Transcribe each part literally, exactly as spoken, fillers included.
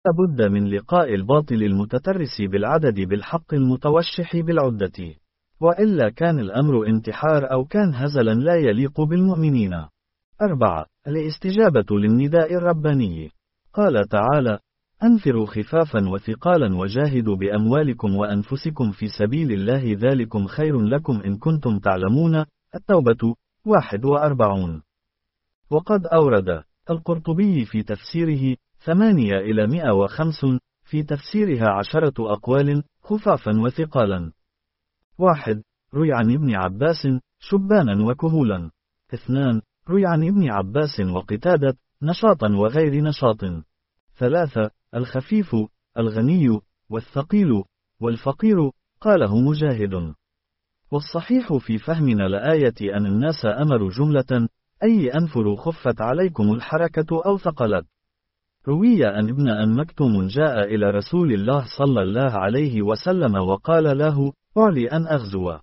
لابد من لقاء الباطل المتترس بالعدد بالحق المتوشح بالعدة، وإلا كان الأمر انتحار أو كان هزلا لا يليق بالمؤمنين. أربعة. الاستجابة للنداء الرباني. قال تعالى: أنفروا خفافا وثقالا وجاهدوا بأموالكم وأنفسكم في سبيل الله ذلكم خير لكم إن كنتم تعلمون. التوبة واحد وأربعون. وقد أورد القرطبي في تفسيره ثمانية إلى مئة وخمس، في تفسيرها عشرة أقوال: خفافا وثقالا. واحد. روي عن ابن عباس: شبانا وكهولا. اثنان. روي عن ابن عباس وقتادة: نشاطا وغير نشاط. ثلاثة. الخفيف، الغني، والثقيل، والفقير. قاله مجاهد. والصحيح في فهمنا لآية أن الناس أمروا جملة، أي أنفروا خفت عليكم الحركة أو ثقلت. روي أن ابن أم مكتوم جاء إلى رسول الله صلى الله عليه وسلم وقال له: أعلي أن أغزو.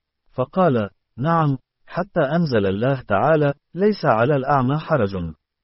فقال: نعم، حتى أنزل الله تعالى: ليس على الأعمى حرج.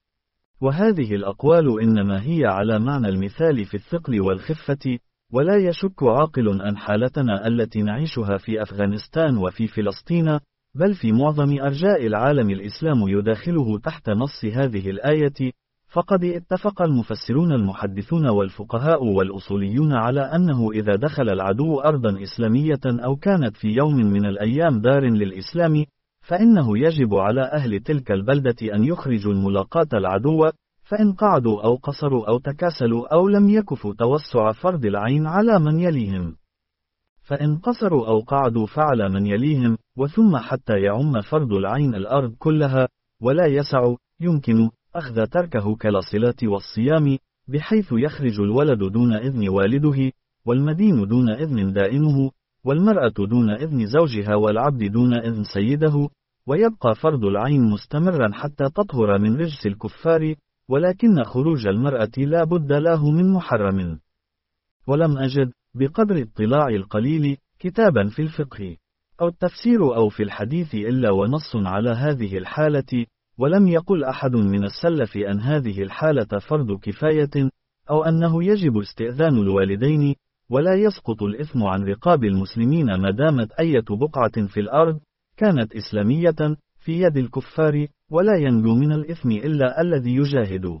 وهذه الأقوال إنما هي على معنى المثال في الثقل والخفة، ولا يشك عاقل أن حالتنا التي نعيشها في أفغانستان وفي فلسطين، بل في معظم أرجاء العالم الإسلام يداخله تحت نص هذه الآية. فقد اتفق المفسرون المحدثون والفقهاء والأصوليون على أنه إذا دخل العدو أرضا إسلامية أو كانت في يوم من الأيام دار للإسلام، فإنه يجب على أهل تلك البلدة أن يخرجوا الملاقاة العدو، فإن قعدوا أو قصروا أو تكاسلوا أو لم يكفوا توسع فرض العين على من يليهم. فإن قصروا أو قعدوا فعلى من يليهم، وثم حتى يعم فرض العين الأرض كلها، ولا يسع يمكن أخذ تركه كالصلاة والصيام، بحيث يخرج الولد دون إذن والده، والمدين دون إذن دائنه، والمرأة دون إذن زوجها، والعبد دون إذن سيده، ويبقى فرض العين مستمرا حتى تطهر من رجس الكفار، ولكن خروج المرأة لا بد له من محرم. ولم أجد بقدر اطلاع القليل كتابا في الفقه أو التفسير أو في الحديث إلا ونص على هذه الحالة، ولم يقل أحد من السلف أن هذه الحالة فرض كفاية، أو أنه يجب استئذان الوالدين، ولا يسقط الإثم عن رقاب المسلمين ما دامت أية بقعة في الأرض كانت إسلامية في يد الكفار، ولا ينجو من الإثم إلا الذي يجاهد.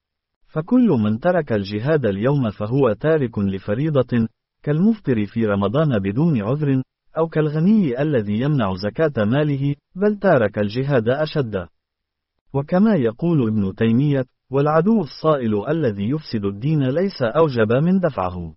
فكل من ترك الجهاد اليوم فهو تارك لفريضة، كالمفطر في رمضان بدون عذر، أو كالغني الذي يمنع زكاة ماله، بل تارك الجهاد أشد. وكما يقول ابن تيمية: والعدو الصائل الذي يفسد الدين ليس أوجب من دفعه.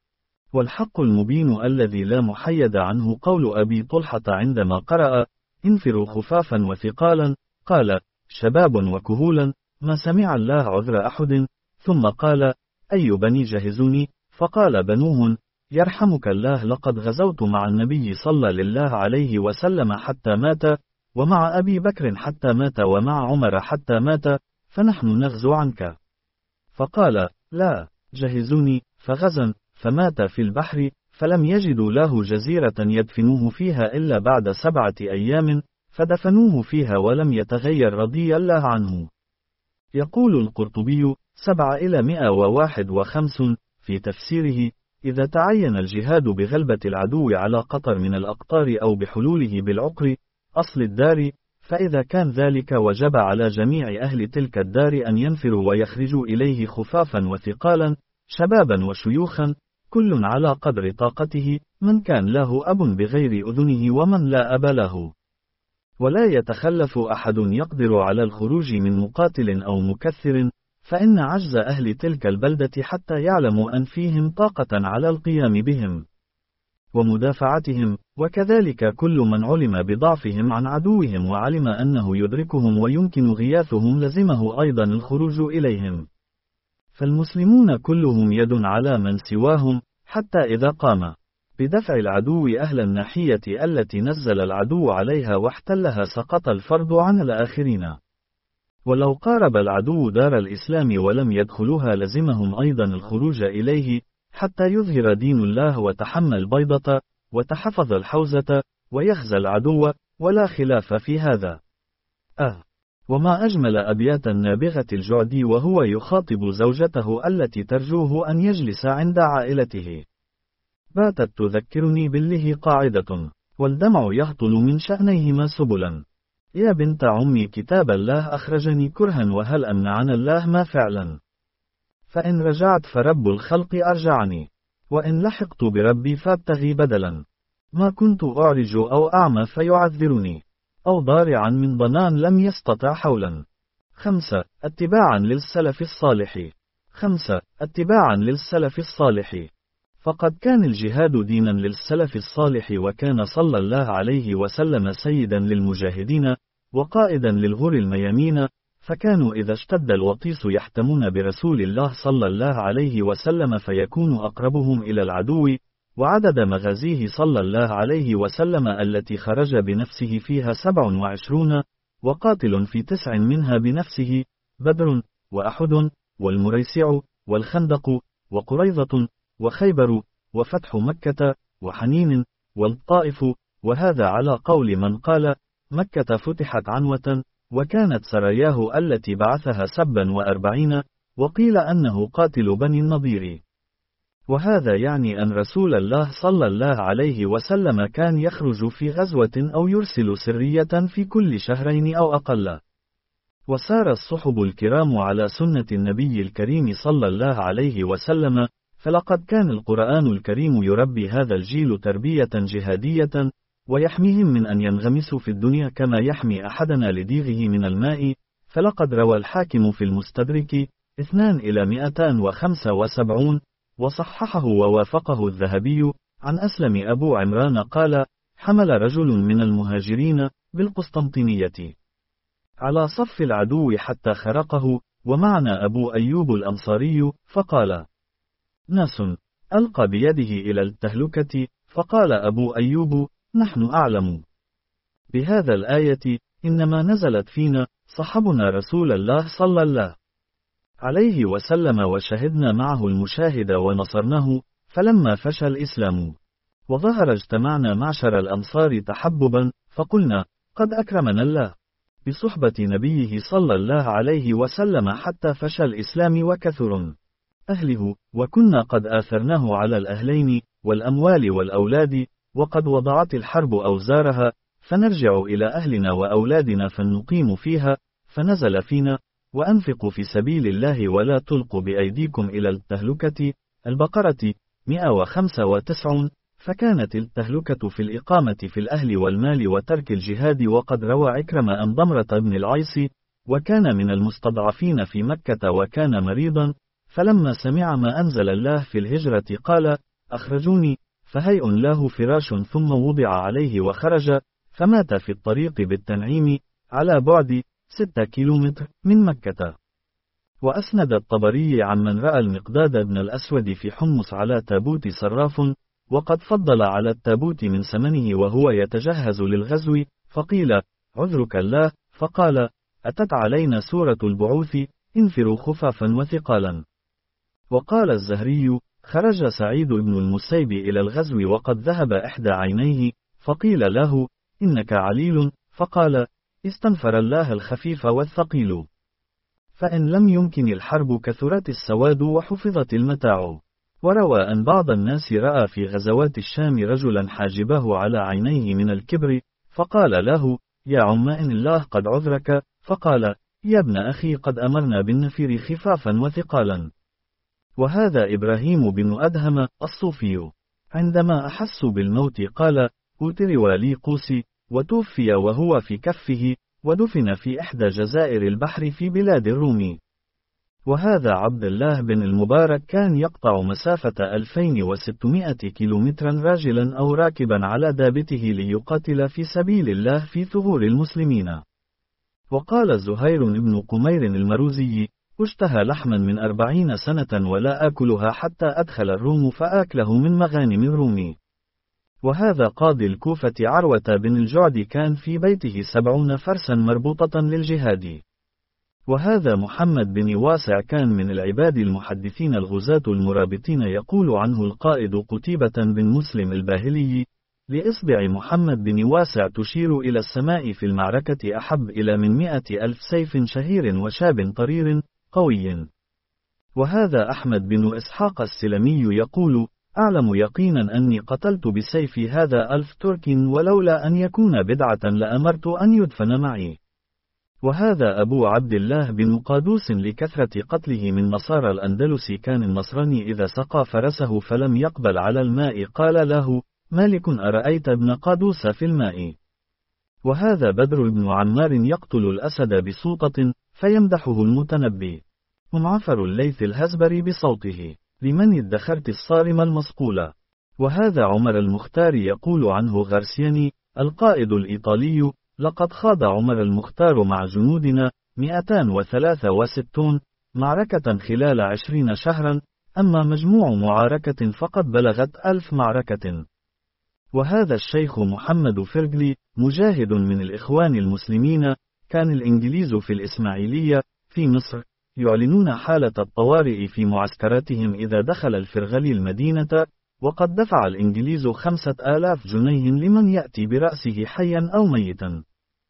والحق المبين الذي لا محيد عنه قول أبي طلحة عندما قرأ: انفروا خفافا وثقالا، قال: شباب وكهولا، ما سمع الله عذر أحد. ثم قال: أي بني جهزوني؟ فقال بنوهن: يرحمك الله، لقد غزوت مع النبي صلى الله عليه وسلم حتى مات، ومع أبي بكر حتى مات، ومع عمر حتى مات، فنحن نغزو عنك. فقال: لا، جهزوني. فغزا، فمات في البحر، فلم يجدوا له جزيرة يدفنوه فيها إلا بعد سبعة أيام، فدفنوه فيها ولم يتغير رضي الله عنه. يقول القرطبي سبعة إلى مئة وواحد وخمسون في تفسيره: إذا تعين الجهاد بغلبة العدو على قطر من الأقطار أو بحلوله بالعقر أصل الدار، فإذا كان ذلك وجب على جميع أهل تلك الدار أن ينفروا ويخرجوا إليه خفافا وثقالا، شبابا وشيوخا، كل على قدر طاقته، من كان له أب بغير أذنه ومن لا أب له. ولا يتخلف أحد يقدر على الخروج من مقاتل أو مكثر، فإن عجز أهل تلك البلدة حتى يعلموا أن فيهم طاقة على القيام بهم ومدافعتهم، وكذلك كل من علم بضعفهم عن عدوهم وعلم أنه يدركهم ويمكن غياثهم لزمه أيضا الخروج إليهم. فالمسلمون كلهم يد على من سواهم، حتى إذا قام بدفع العدو أهل الناحية التي نزل العدو عليها واحتلها سقط الفرض عن الآخرين. ولو قارب العدو دار الإسلام ولم يدخلوها لزمهم أيضا الخروج إليه، حتى يظهر دين الله وتحمى البيضة وتحفظ الحوزة ويخزى العدو، ولا خلاف في هذا. أه وما أجمل أبيات النابغة الجعدي وهو يخاطب زوجته التي ترجوه أن يجلس عند عائلته. باتت تذكرني بالله قاعدة، والدمع يهطل من شأنيهما سبلا. يا بنت عمي كتاب الله أخرجني كرها، وهل أمنعنا الله ما فعلا؟ فإن رجعت فرب الخلق أرجعني، وإن لحقت بربي فابتغي بدلا. ما كنت أعرج أو أعمى فيعذرني، أو ضارعا من ضنان لم يستطع حولا. خمسة. اتباعا للسلف الصالح. خمسة. اتباعا للسلف الصالح. فقد كان الجهاد دينا للسلف الصالح، وكان صلى الله عليه وسلم سيدا للمجاهدين، وقائدا للغر الميامين، فكانوا إذا اشتد الوطيس يحتمون برسول الله صلى الله عليه وسلم فيكون أقربهم إلى العدو. وعدد مغازيه صلى الله عليه وسلم التي خرج بنفسه فيها سبع وعشرون، وقاتل في تسع منها بنفسه: بدر، وأحد، والمريسع، والخندق، وقريظة، وخيبر، وفتح مكة، وحنين، والطائف. وهذا على قول من قال: مكة فتحت عنوة، وكانت سراياه التي بعثها سبا وأربعين، وقيل أنه قاتل بني النضير. وهذا يعني أن رسول الله صلى الله عليه وسلم كان يخرج في غزوة أو يرسل سرية في كل شهرين أو أقل. وسار الصحب الكرام على سنة النبي الكريم صلى الله عليه وسلم، فلقد كان القرآن الكريم يربي هذا الجيل تربية جهادية، ويحميهم من أن ينغمسوا في الدنيا كما يحمي أحدنا لديغه من الماء. فلقد روى الحاكم في المستدرك اثنان إلى مئتان وخمسة وسبعون، وصححه ووافقه الذهبي، عن أسلم أبو عمران قال: حمل رجل من المهاجرين بالقسطنطينية على صف العدو حتى خرقه، ومعنا أبو أيوب الأنصاري، فقال: ناس، ألقى بيده إلى التهلكة، فقال أبو أيوب: نحن أعلم بهذا الآية، إنما نزلت فينا، صحبنا رسول الله صلى الله عليه وسلم، وشهدنا معه المشاهد ونصرناه، فلما فشى الإسلام وظهر اجتمعنا معشر الأنصار تحببا، فقلنا: قد أكرمنا الله بصحبة نبيه صلى الله عليه وسلم حتى فشى الإسلام وكثر أهله، وكنا قد آثرناه على الأهلين والأموال والأولاد، وقد وضعت الحرب أوزارها، فنرجع إلى أهلنا وأولادنا فنقيم فيها. فنزل فينا: وأنفقوا في سبيل الله ولا تلقوا بأيديكم إلى التهلكة. البقرة مئة وخمسة وتسعين. فكانت التهلكة في الإقامة في الأهل والمال وترك الجهاد. وقد روى عكرمة أن ضمرة بن العيص، وكان من المستضعفين في مكة وكان مريضا، فلما سمع ما أنزل الله في الهجرة قال: أخرجوني، فهيئ له فراش، ثم وضع عليه وخرج، فمات في الطريق بالتنعيم، على بعد ستة كيلومتر من مكة. وأسند الطبري عمن رأى المقداد بن الأسود في حمص على تابوت صراف، وقد فضل على التابوت من ثمنه وهو يتجهز للغزو، فقيل: عذرك الله، فقال: أتت علينا سورة البعوث، انفروا خفافا وثقالا. وقال الزهري: خرج سعيد بن المسيب إلى الغزو وقد ذهب إحدى عينيه، فقيل له: إنك عليل، فقال: استنفر الله الخفيف والثقيل. فإن لم يمكن الحرب كثرت السواد وحفظت المتاع. وروى أن بعض الناس رأى في غزوات الشام رجلا حاجبه على عينيه من الكبر، فقال له: يا عم إن الله قد عذرك، فقال: يا ابن أخي قد أمرنا بالنفير خفافا وثقالا. وهذا إبراهيم بن أدهم الصوفي عندما أحس بالموت قال: أوتر ولي قوسي، وتوفي وهو في كفه، ودفن في إحدى جزائر البحر في بلاد الروم. وهذا عبد الله بن المبارك كان يقطع مسافة ألفين وستمائة كيلومترا راجلا أو راكبا على دابته ليقاتل في سبيل الله في ثغور المسلمين. وقال زهير بن قمير المروزي: اشتهى لحما من أربعين سنة ولا آكلها حتى أدخل الروم فآكله من مغانم الروم. وهذا قاضي الكوفة عروة بن الجعد كان في بيته سبعون فرسا مربوطة للجهاد. وهذا محمد بن واسع كان من العباد المحدثين الغزاة المرابطين، يقول عنه القائد قتيبة بن مسلم الباهلي: لإصبع محمد بن واسع تشير إلى السماء في المعركة أحب إلى من مئة ألف سيف شهير وشاب طرير قوي. وهذا أحمد بن إسحاق السلمي يقول: أعلم يقينا أني قتلت بسيفي هذا ألف ترك، ولولا أن يكون بدعة لأمرت أن يدفن معي. وهذا أبو عبد الله بن قادوس لكثرة قتله من نصارى الأندلس، كان النصراني إذا سقى فرسه فلم يقبل على الماء قال له مالك: أرأيت ابن قادوس في الماء؟ وهذا بدر بن عمار يقتل الأسد بسوطة فيمدحه المتنبي. ومعفر الليث الهزبري بصوته: لمن ادخرت الصارم المصقولة. وهذا عمر المختار يقول عنه غارسياني القائد الإيطالي: لقد خاض عمر المختار مع جنودنا مئتان وثلاثة وستون معركة خلال عشرين شهرا، أما مجموع معاركة فقد بلغت ألف معركة. وهذا الشيخ محمد فرغلي مجاهد من الإخوان المسلمين: كان الإنجليز في الإسماعيلية في مصر يعلنون حالة الطوارئ في معسكراتهم إذا دخل الفرغلي المدينة، وقد دفع الإنجليز خمسة آلاف جنيه لمن يأتي برأسه حيا أو ميتا.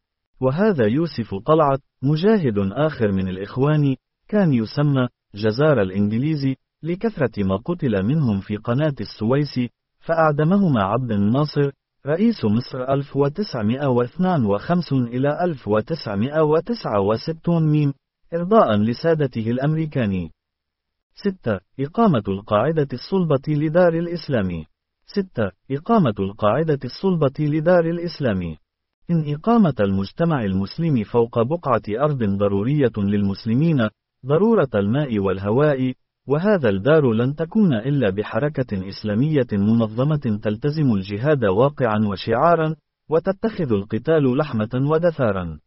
وهذا يوسف طلعت مجاهد آخر من الإخوان، كان يسمى جزار الإنجليز لكثرة ما قتل منهم في قناة السويس، فأعدمهما عبد الناصر رئيس مصر ألف وتسعمائة واثنين وخمسين إلى ألف وتسعمائة وتسعة وستين ميم إرضاء لسادته الأمريكان. ستة. إقامة القاعدة الصلبة لدار الإسلام. ستة. إقامة القاعدة الصلبة لدار الإسلام. إن إقامة المجتمع المسلم فوق بقعة أرض ضرورية للمسلمين، ضرورة الماء والهواء، وهذا الدار لن تكون إلا بحركة إسلامية منظمة تلتزم الجهاد واقعا وشعارا، وتتخذ القتال لحمة ودثارا.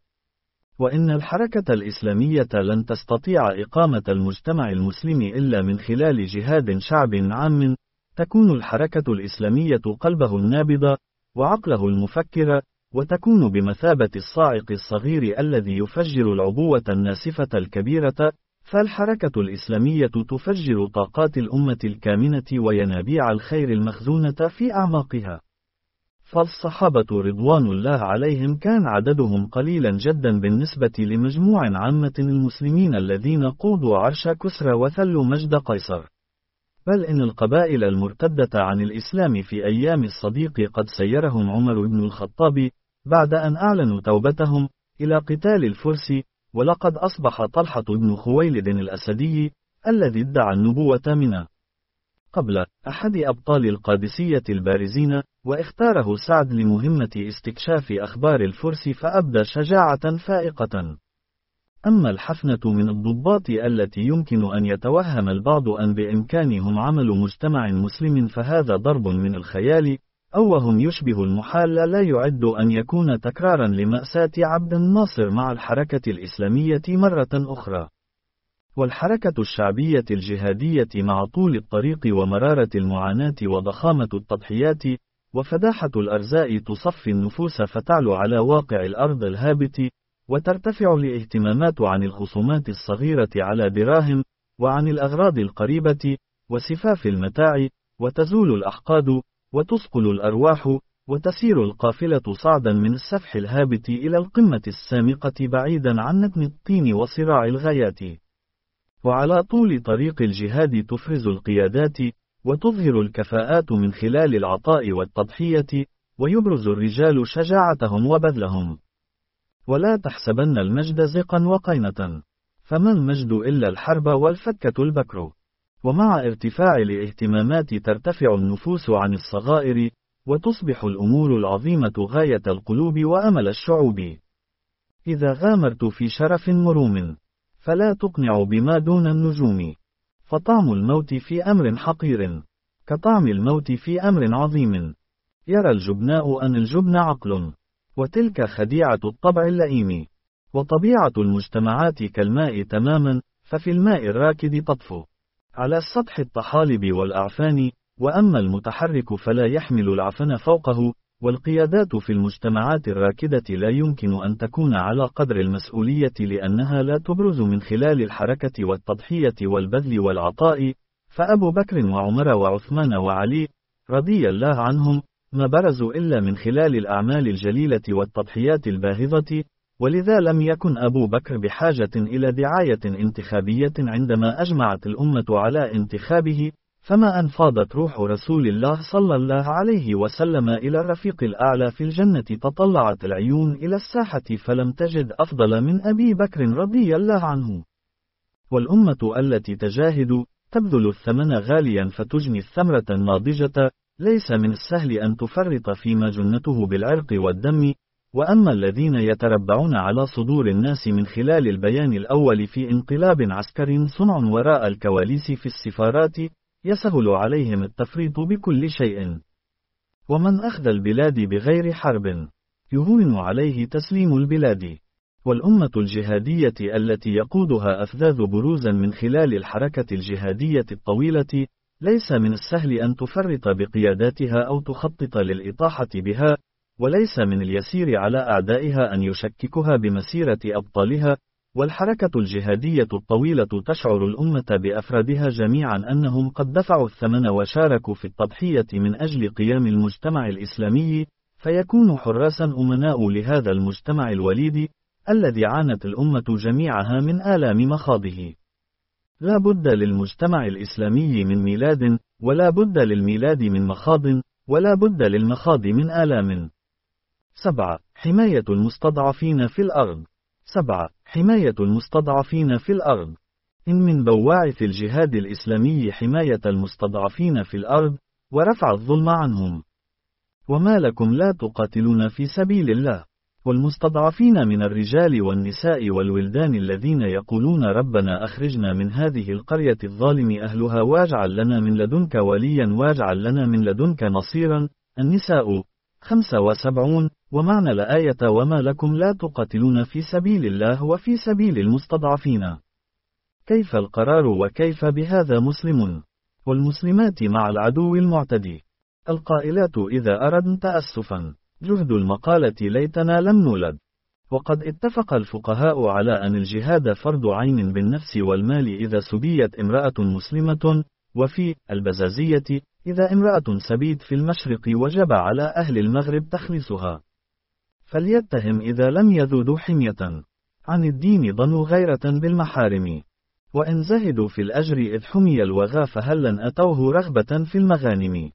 وإن الحركة الإسلامية لن تستطيع إقامة المجتمع المسلم إلا من خلال جهاد شعب عام، تكون الحركة الإسلامية قلبه النابض وعقله المفكر، وتكون بمثابة الصاعق الصغير الذي يفجر العبوة الناسفة الكبيرة، فالحركة الإسلامية تفجر طاقات الأمة الكامنة وينابيع الخير المخزونة في أعماقها. فالصحابة رضوان الله عليهم كان عددهم قليلا جدا بالنسبة لمجموع عامة المسلمين الذين قودوا عرش كسرى وثلوا مجد قيصر. بل إن القبائل المرتدة عن الإسلام في أيام الصديق قد سيرهم عمر بن الخطاب بعد أن أعلنوا توبتهم إلى قتال الفرس، ولقد أصبح طلحة بن خويلد الأسدي الذي ادعى النبوة من قبل أحد أبطال القادسية البارزين، واختاره سعد لمهمة استكشاف أخبار الفرس فأبدى شجاعة فائقة. أما الحفنة من الضباط التي يمكن أن يتوهم البعض أن بإمكانهم عمل مجتمع مسلم فهذا ضرب من الخيال، أو وهم يشبه المحال لا يعد أن يكون تكرارا لمأساة عبد الناصر مع الحركة الإسلامية مرة أخرى. والحركة الشعبية الجهادية مع طول الطريق ومرارة المعاناة وضخامة التضحيات وفداحة الأرزاء تصفي النفوس فتعلو على واقع الأرض الهابط، وترتفع الاهتمامات عن الخصومات الصغيرة على دراهم، وعن الأغراض القريبة وسفاف المتاع، وتزول الأحقاد وتثقل الأرواح، وتسير القافلة صعدا من السفح الهابط إلى القمة السامقة بعيدا عن نتن الطين وصراع الغايات. وعلى طول طريق الجهاد تفرز القيادات وتظهر الكفاءات من خلال العطاء والتضحية، ويبرز الرجال شجاعتهم وبذلهم. ولا تحسبن المجد زقا وقينة، فما المجد إلا الحرب والفكة البكر. ومع ارتفاع الاهتمامات ترتفع النفوس عن الصغائر، وتصبح الأمور العظيمة غاية القلوب وأمل الشعوب. إذا غامرت في شرف مروم، فلا تقنع بما دون النجوم، فطعم الموت في أمر حقير كطعم الموت في أمر عظيم. يرى الجبناء أن الجبن عقل، وتلك خديعة الطبع اللئيم. وطبيعة المجتمعات كالماء تماما، ففي الماء الراكد تطفو على السطح الطحالب والأعفان، وأما المتحرك فلا يحمل العفن فوقه. والقيادات في المجتمعات الراكدة لا يمكن أن تكون على قدر المسؤولية، لأنها لا تبرز من خلال الحركة والتضحية والبذل والعطاء. فأبو بكر وعمر وعثمان وعلي رضي الله عنهم ما برزوا إلا من خلال الأعمال الجليلة والتضحيات الباهظة، ولذا لم يكن أبو بكر بحاجة إلى دعاية انتخابية عندما أجمعت الأمة على انتخابه، فما أنفاضت روح رسول الله صلى الله عليه وسلم إلى الرفيق الأعلى في الجنة تطلعت العيون إلى الساحة فلم تجد أفضل من أبي بكر رضي الله عنه. والأمة التي تجاهد تبذل الثمن غاليا فتجني الثمرة الناضجة، ليس من السهل أن تفرط فيما جنته بالعرق والدم. وأما الذين يتربعون على صدور الناس من خلال البيان الأول في انقلاب عسكري صنع وراء الكواليس في السفارات، يسهل عليهم التفريط بكل شيء. ومن أخذ البلاد بغير حرب يهون عليه تسليم البلاد. والأمة الجهادية التي يقودها أفذاذ بروزا من خلال الحركة الجهادية الطويلة، ليس من السهل أن تفرط بقياداتها أو تخطط للإطاحة بها، وليس من اليسير على أعدائها أن يشككها بمسيرة أبطالها. والحركة الجهادية الطويلة تشعر الأمة بأفرادها جميعا أنهم قد دفعوا الثمن وشاركوا في التضحية من أجل قيام المجتمع الإسلامي، فيكون حراسا أمناء لهذا المجتمع الوليد الذي عانت الأمة جميعها من آلام مخاضه. لا بد للمجتمع الإسلامي من ميلاد، ولا بد للميلاد من مخاض، ولا بد للمخاض من آلام. سبعة. حماية المستضعفين في الأرض. سبعة. حماية المستضعفين في الأرض. إن من بواعث الجهاد الإسلامي حماية المستضعفين في الأرض، ورفع الظلم عنهم. وما لكم لا تقاتلون في سبيل الله والمستضعفين من الرجال والنساء والولدان الذين يقولون ربنا أخرجنا من هذه القرية الظالم أهلها واجعل لنا من لدنك وليا واجعل لنا من لدنك نصيرا. النساء خمسة وسبعون. ومعنى الآية وما لكم لا تقاتلون في سبيل الله وفي سبيل المستضعفين. كيف القرار وكيف بهذا مسلم والمسلمات مع العدو المعتدي. القائلات إذا أردن تأسفا جهد المقالة ليتنا لم نولد. وقد اتفق الفقهاء على أن الجهاد فرض عين بالنفس والمال إذا سبيت امرأة مسلمة، وفي البزازية إذا امرأة سبيت في المشرق وجب على أهل المغرب تخليصها. فليتهم إذا لم يذودوا حمية عن الدين ضنوا غيرة بالمحارم. وإن زهدوا في الأجر إذ حمي الوغى فهلا أتوه رغبة في المغانم.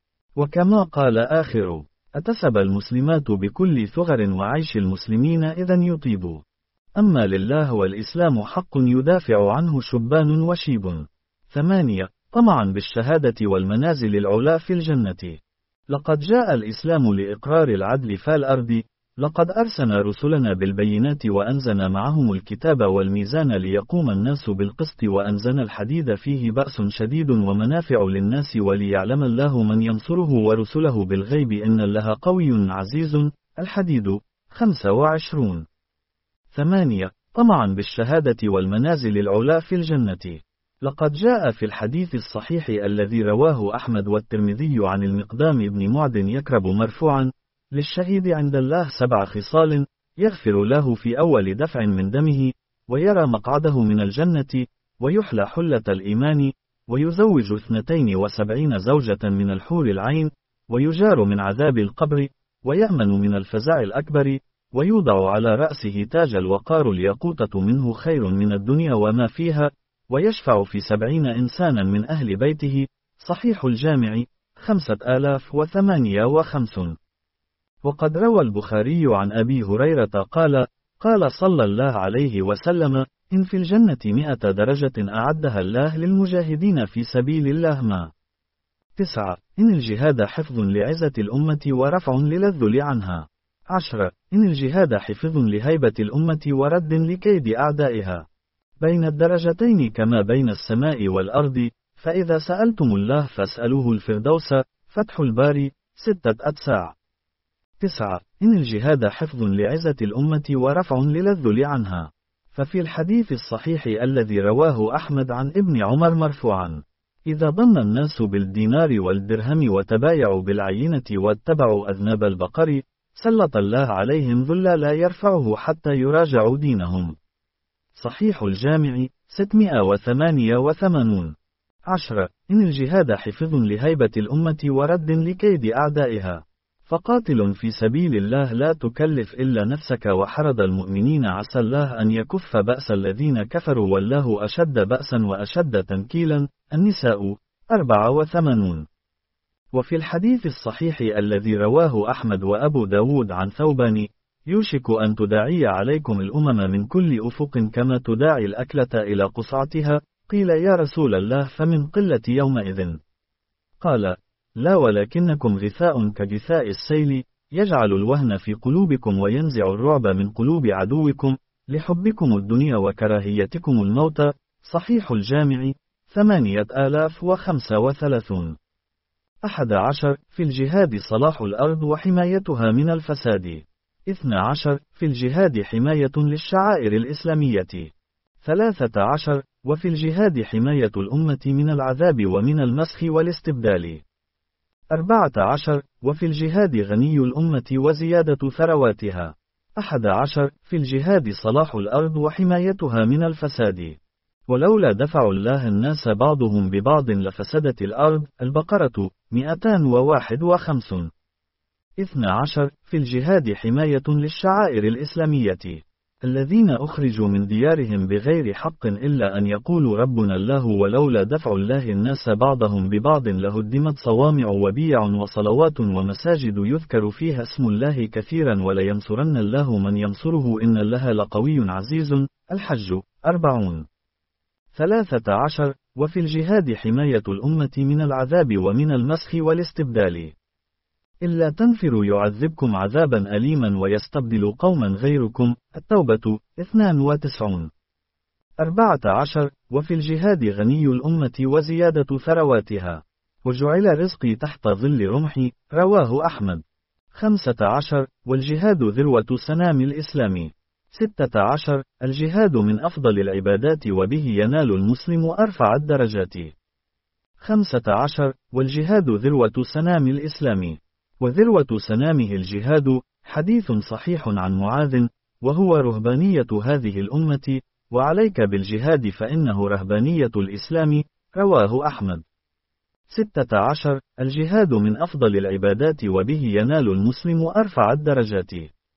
وكما قال آخر أتسب المسلمات بكل ثغر وعيش المسلمين إذا يطيب. أما لله والإسلام حق يدافع عنه شبان وشيب. ثمانية. طمعا بالشهادة والمنازل العلا في الجنة. لقد جاء الإسلام لإقرار العدل في الأرض. لقد أرسلنا رسلنا بالبينات وأنزلنا معهم الكتاب والميزان ليقوم الناس بالقسط وأنزلنا الحديد فيه بأس شديد ومنافع للناس وليعلم الله من ينصره ورسله بالغيب إن الله قوي عزيز. الحديد خمسة وعشرون. ثمانية. طمعا بالشهادة والمنازل العلا في الجنة. لقد جاء في الحديث الصحيح الذي رواه أحمد والترمذي عن المقدام بن معد يكرب مرفوعا: للشهيد عند الله سبع خصال يغفر له في أول دفع من دمه، ويرى مقعده من الجنة، ويحلى حلة الإيمان، ويزوج اثنتين وسبعين زوجة من الحور العين، ويجار من عذاب القبر، ويأمن من الفزع الأكبر، ويوضع على رأسه تاج الوقار الياقوتة منه خير من الدنيا وما فيها، ويشفع في سبعين إنسانا من أهل بيته. صحيح الجامع خمسة آلاف وثمانية وخمسون. وقد روى البخاري عن أبي هريرة قال: قال صلى الله عليه وسلم: إن في الجنة مئة درجة أعدها الله للمجاهدين في سبيل الله. ما تسعة. إن الجهاد حفظ لعزة الأمة ورفع للذل عنها. عشرة. إن الجهاد حفظ لهيبة الأمة ورد لكيد أعدائها. بين الدرجتين كما بين السماء والأرض، فإذا سألتم الله فاسألوه الفردوس. فتح الباري ستة أتساع. تسعة. إن الجهاد حفظ لعزة الأمة ورفع للذل عنها. ففي الحديث الصحيح الذي رواه أحمد عن ابن عمر مرفوعا: إذا ضن الناس بالدينار والدرهم وتبايعوا بالعينة واتبعوا أذناب البقر، سلط الله عليهم ذلا لا يرفعه حتى يراجعوا دينهم. صحيح الجامع ستمائة وثمانية وثمانون. عشرة. إن الجهاد حفظ لهيبة الأمة ورد لكيد أعدائها. فقاتل في سبيل الله لا تكلف إلا نفسك وحرض المؤمنين عسى الله أن يكف بأس الذين كفروا والله أشد بأسا وأشد تنكيلا. النساء. أربعة وثمانون. وفي الحديث الصحيح الذي رواه أحمد وأبو داود عن ثوبان: يوشك أن تداعي عليكم الأمم من كل أفق كما تداعي الأكلة إلى قصعتها. قيل يا رسول الله فمن قلة يومئذ؟ قال: لا ولكنكم غثاء كغثاء السيل، يجعل الوهن في قلوبكم وينزع الرعب من قلوب عدوكم، لحبكم الدنيا وكراهيتكم الموت. صحيح الجامع. ثمانية آلاف وخمسة وثلاثون. أحد عشر. في الجهاد صلاح الأرض وحمايتها من الفساد. اثنى عشر. في الجهاد حماية للشعائر الإسلامية. ثلاثة عشر. وفي الجهاد حماية الأمة من العذاب ومن المسخ والاستبدال. أربعة عشر. وفي الجهاد غني الأمة وزيادة ثرواتها. أحد عشر. في الجهاد صلاح الأرض وحمايتها من الفساد. ولولا دفع الله الناس بعضهم ببعض لفسدت الأرض. البقرة. مئتان وواحد وخمسون. اثنى عشر. في الجهاد حماية للشعائر الإسلامية. الذين أخرجوا من ديارهم بغير حق إلا أن يقولوا ربنا الله ولولا دفع الله الناس بعضهم ببعض لهدمت صوامع وبيع وصلوات ومساجد يذكر فيها اسم الله كثيرا ولينصرن الله من ينصره إن الله لقوي عزيز. الحج. أربعون. ثلاثة عشر. وفي الجهاد حماية الأمة من العذاب ومن المسخ والاستبدال. إلا تنفروا يعذبكم عذابا أليما ويستبدل قوما غيركم. التوبة. اثنان وتسعون. أربعة عشر. وفي الجهاد غني الأمة وزيادة ثرواتها. وجعل رزقي تحت ظل رمحي. رواه أحمد. خمسة عشر. والجهاد ذروة سنام الإسلام. ستة عشر. الجهاد من أفضل العبادات وبه ينال المسلم أرفع الدرجات. خمسة عشر. والجهاد ذروة سنام الإسلام. وذروة سنامه الجهاد. حديث صحيح عن معاذ: وهو رهبانية هذه الأمة، وعليك بالجهاد فإنه رهبانية الإسلام. رواه أحمد. ستة عشر. الجهاد من أفضل العبادات وبه ينال المسلم أرفع الدرجات.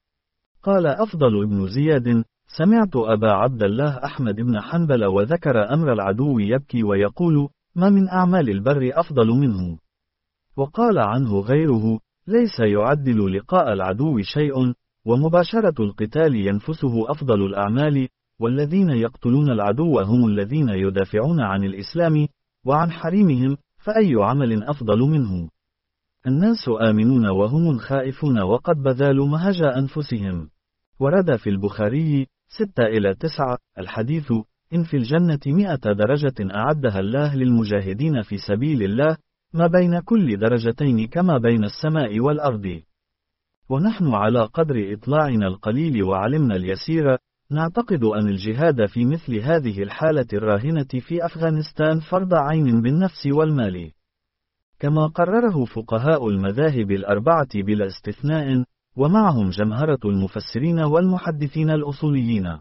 قال أفضل ابن زياد: سمعت أبا عبد الله أحمد بن حنبل وذكر أمر العدو يبكي ويقول: ما من أعمال البر أفضل منه. وقال عنه غيره: ليس يعدل لقاء العدو شيء، ومباشرة القتال ينفسه أفضل الأعمال، والذين يقتلون العدو هم الذين يدافعون عن الإسلام وعن حريمهم، فأي عمل أفضل منه؟ الناس آمنون وهم خائفون وقد بذلوا مهج أنفسهم. ورد في البخاري ستة إلى تسعة الحديث: إن في الجنة مئة درجة أعدها الله للمجاهدين في سبيل الله، ما بين كل درجتين كما بين السماء والأرض. ونحن على قدر إطلاعنا القليل وعلمنا اليسير، نعتقد أن الجهاد في مثل هذه الحالة الراهنة في أفغانستان فرض عين بالنفس والمال، كما قرره فقهاء المذاهب الأربعة بلا استثناء، ومعهم جمهرة المفسرين والمحدثين الأصوليين.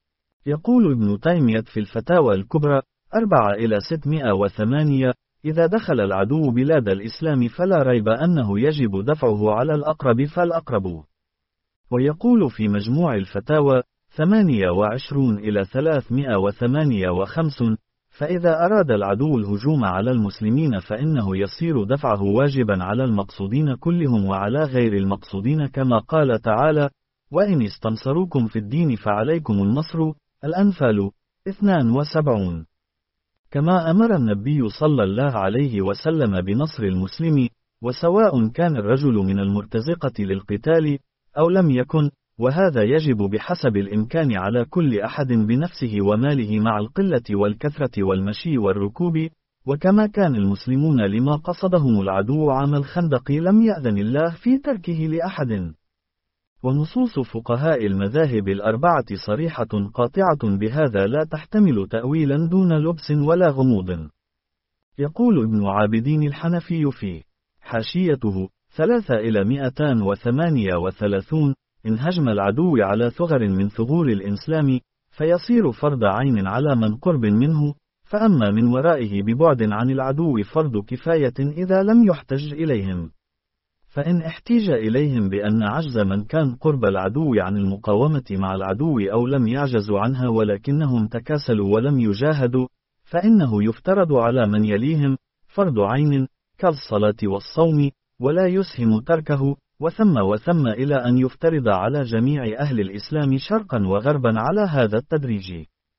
يقول ابن تيمية في الفتاوى الكبرى أربعة إلى ستمائة وثمانية: إذا دخل العدو بلاد الإسلام فلا ريب أنه يجب دفعه على الأقرب فالأقرب. ويقول في مجموع الفتاوى ثمانية وعشرون إلى ثلاثمائة وثمانية وخمسين: فإذا أراد العدو الهجوم على المسلمين فإنه يصير دفعه واجبا على المقصودين كلهم وعلى غير المقصودين، كما قال تعالى: وإن استنصروكم في الدين فعليكم النصر. الأنفال. اثنان وسبعون. كما أمر النبي صلى الله عليه وسلم بنصر المسلم، وسواء كان الرجل من المرتزقة للقتال أو لم يكن، وهذا يجب بحسب الإمكان على كل أحد بنفسه وماله مع القلة والكثرة والمشي والركوب. وكما كان المسلمون لما قصدهم العدو عام الخندق لم يأذن الله في تركه لأحد. ونصوص فقهاء المذاهب الأربعة صريحة قاطعة بهذا، لا تحتمل تأويلا دون لبس ولا غموض. يقول ابن عابدين الحنفي في حاشيته ثلاثة إلى مئتان وثمانية وثلاثون: إن هجم العدو على ثغر من ثغور الإسلام فيصير فرض عين على من قرب منه، فأما من ورائه ببعد عن العدو فرض كفاية إذا لم يحتج إليهم. فإن احتيج إليهم بأن عجز من كان قرب العدو عن المقاومة مع العدو أو لم يعجزوا عنها ولكنهم تكاسلوا ولم يجاهدوا، فإنه يفترض على من يليهم فرض عين كالصلاة والصوم، ولا يسهم تركه، وثم وثم إلى أن يفترض على جميع أهل الإسلام شرقا وغربا على هذا التدريج.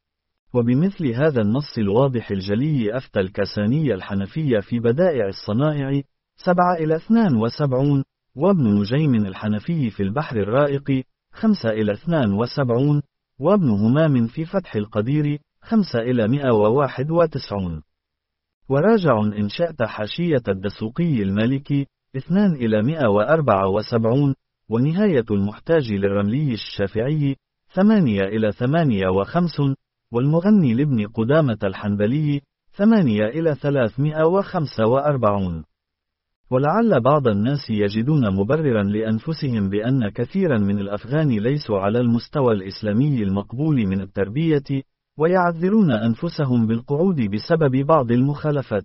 وبمثل هذا النص الواضح الجلي أفتى الكساني الحنفية في بدائع الصنائع سبعة إلى اثنان وسبعون، وابن نجيم الحنفي في البحر الرائق خمسة إلى اثنان وسبعون، وابن همام في فتح القدير خمسة إلى مئة وواحد وتسعون. وراجع إن شئت حاشية الدسوقي المالكي اثنان إلى مئة وأربعة وسبعون، ونهاية المحتاج للرملي الشافعي ثمانية إلى ثمانية وخمسون، والمغني لابن قدامة الحنبلي ثمانية إلى ثلاثمئة وخمسة وأربعون. ولعل بعض الناس يجدون مبررا لأنفسهم بأن كثيرا من الأفغان ليسوا على المستوى الإسلامي المقبول من التربية، ويعذرون أنفسهم بالقعود بسبب بعض المخالفات.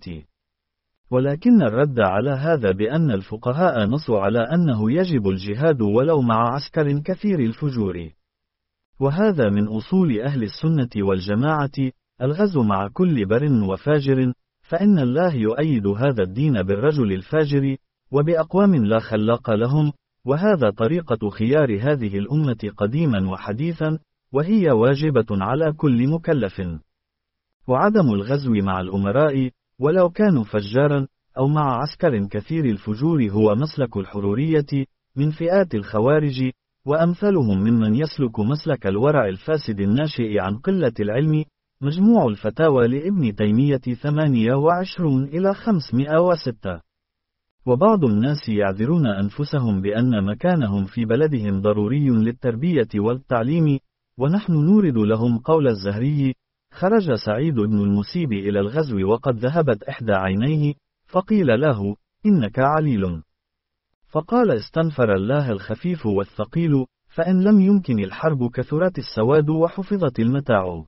ولكن الرد على هذا بأن الفقهاء نصوا على أنه يجب الجهاد ولو مع عسكر كثير الفجور. وهذا من أصول أهل السنة والجماعة، الغزو مع كل بر وفاجر، فإن الله يؤيد هذا الدين بالرجل الفاجر، وبأقوام لا خلاق لهم، وهذا طريقة خيار هذه الأمة قديما وحديثا، وهي واجبة على كل مكلف. وعدم الغزو مع الأمراء ولو كانوا فجارا أو مع عسكر كثير الفجور هو مسلك الحرورية من فئات الخوارج، وأمثلهم ممن يسلك مسلك الورع الفاسد الناشئ عن قلة العلم. مجموع الفتاوى لابن تيمية ثمانية وعشرون إلى خمسمئة وستة. وبعض الناس يعذرون أنفسهم بأن مكانهم في بلدهم ضروري للتربية والتعليم، ونحن نورد لهم قول الزهري: خرج سعيد بن المسيب إلى الغزو وقد ذهبت إحدى عينيه، فقيل له: إنك عليل. فقال: استنفر الله الخفيف والثقيل، فإن لم يمكن الحرب كثرت السواد وحفظت المتاع.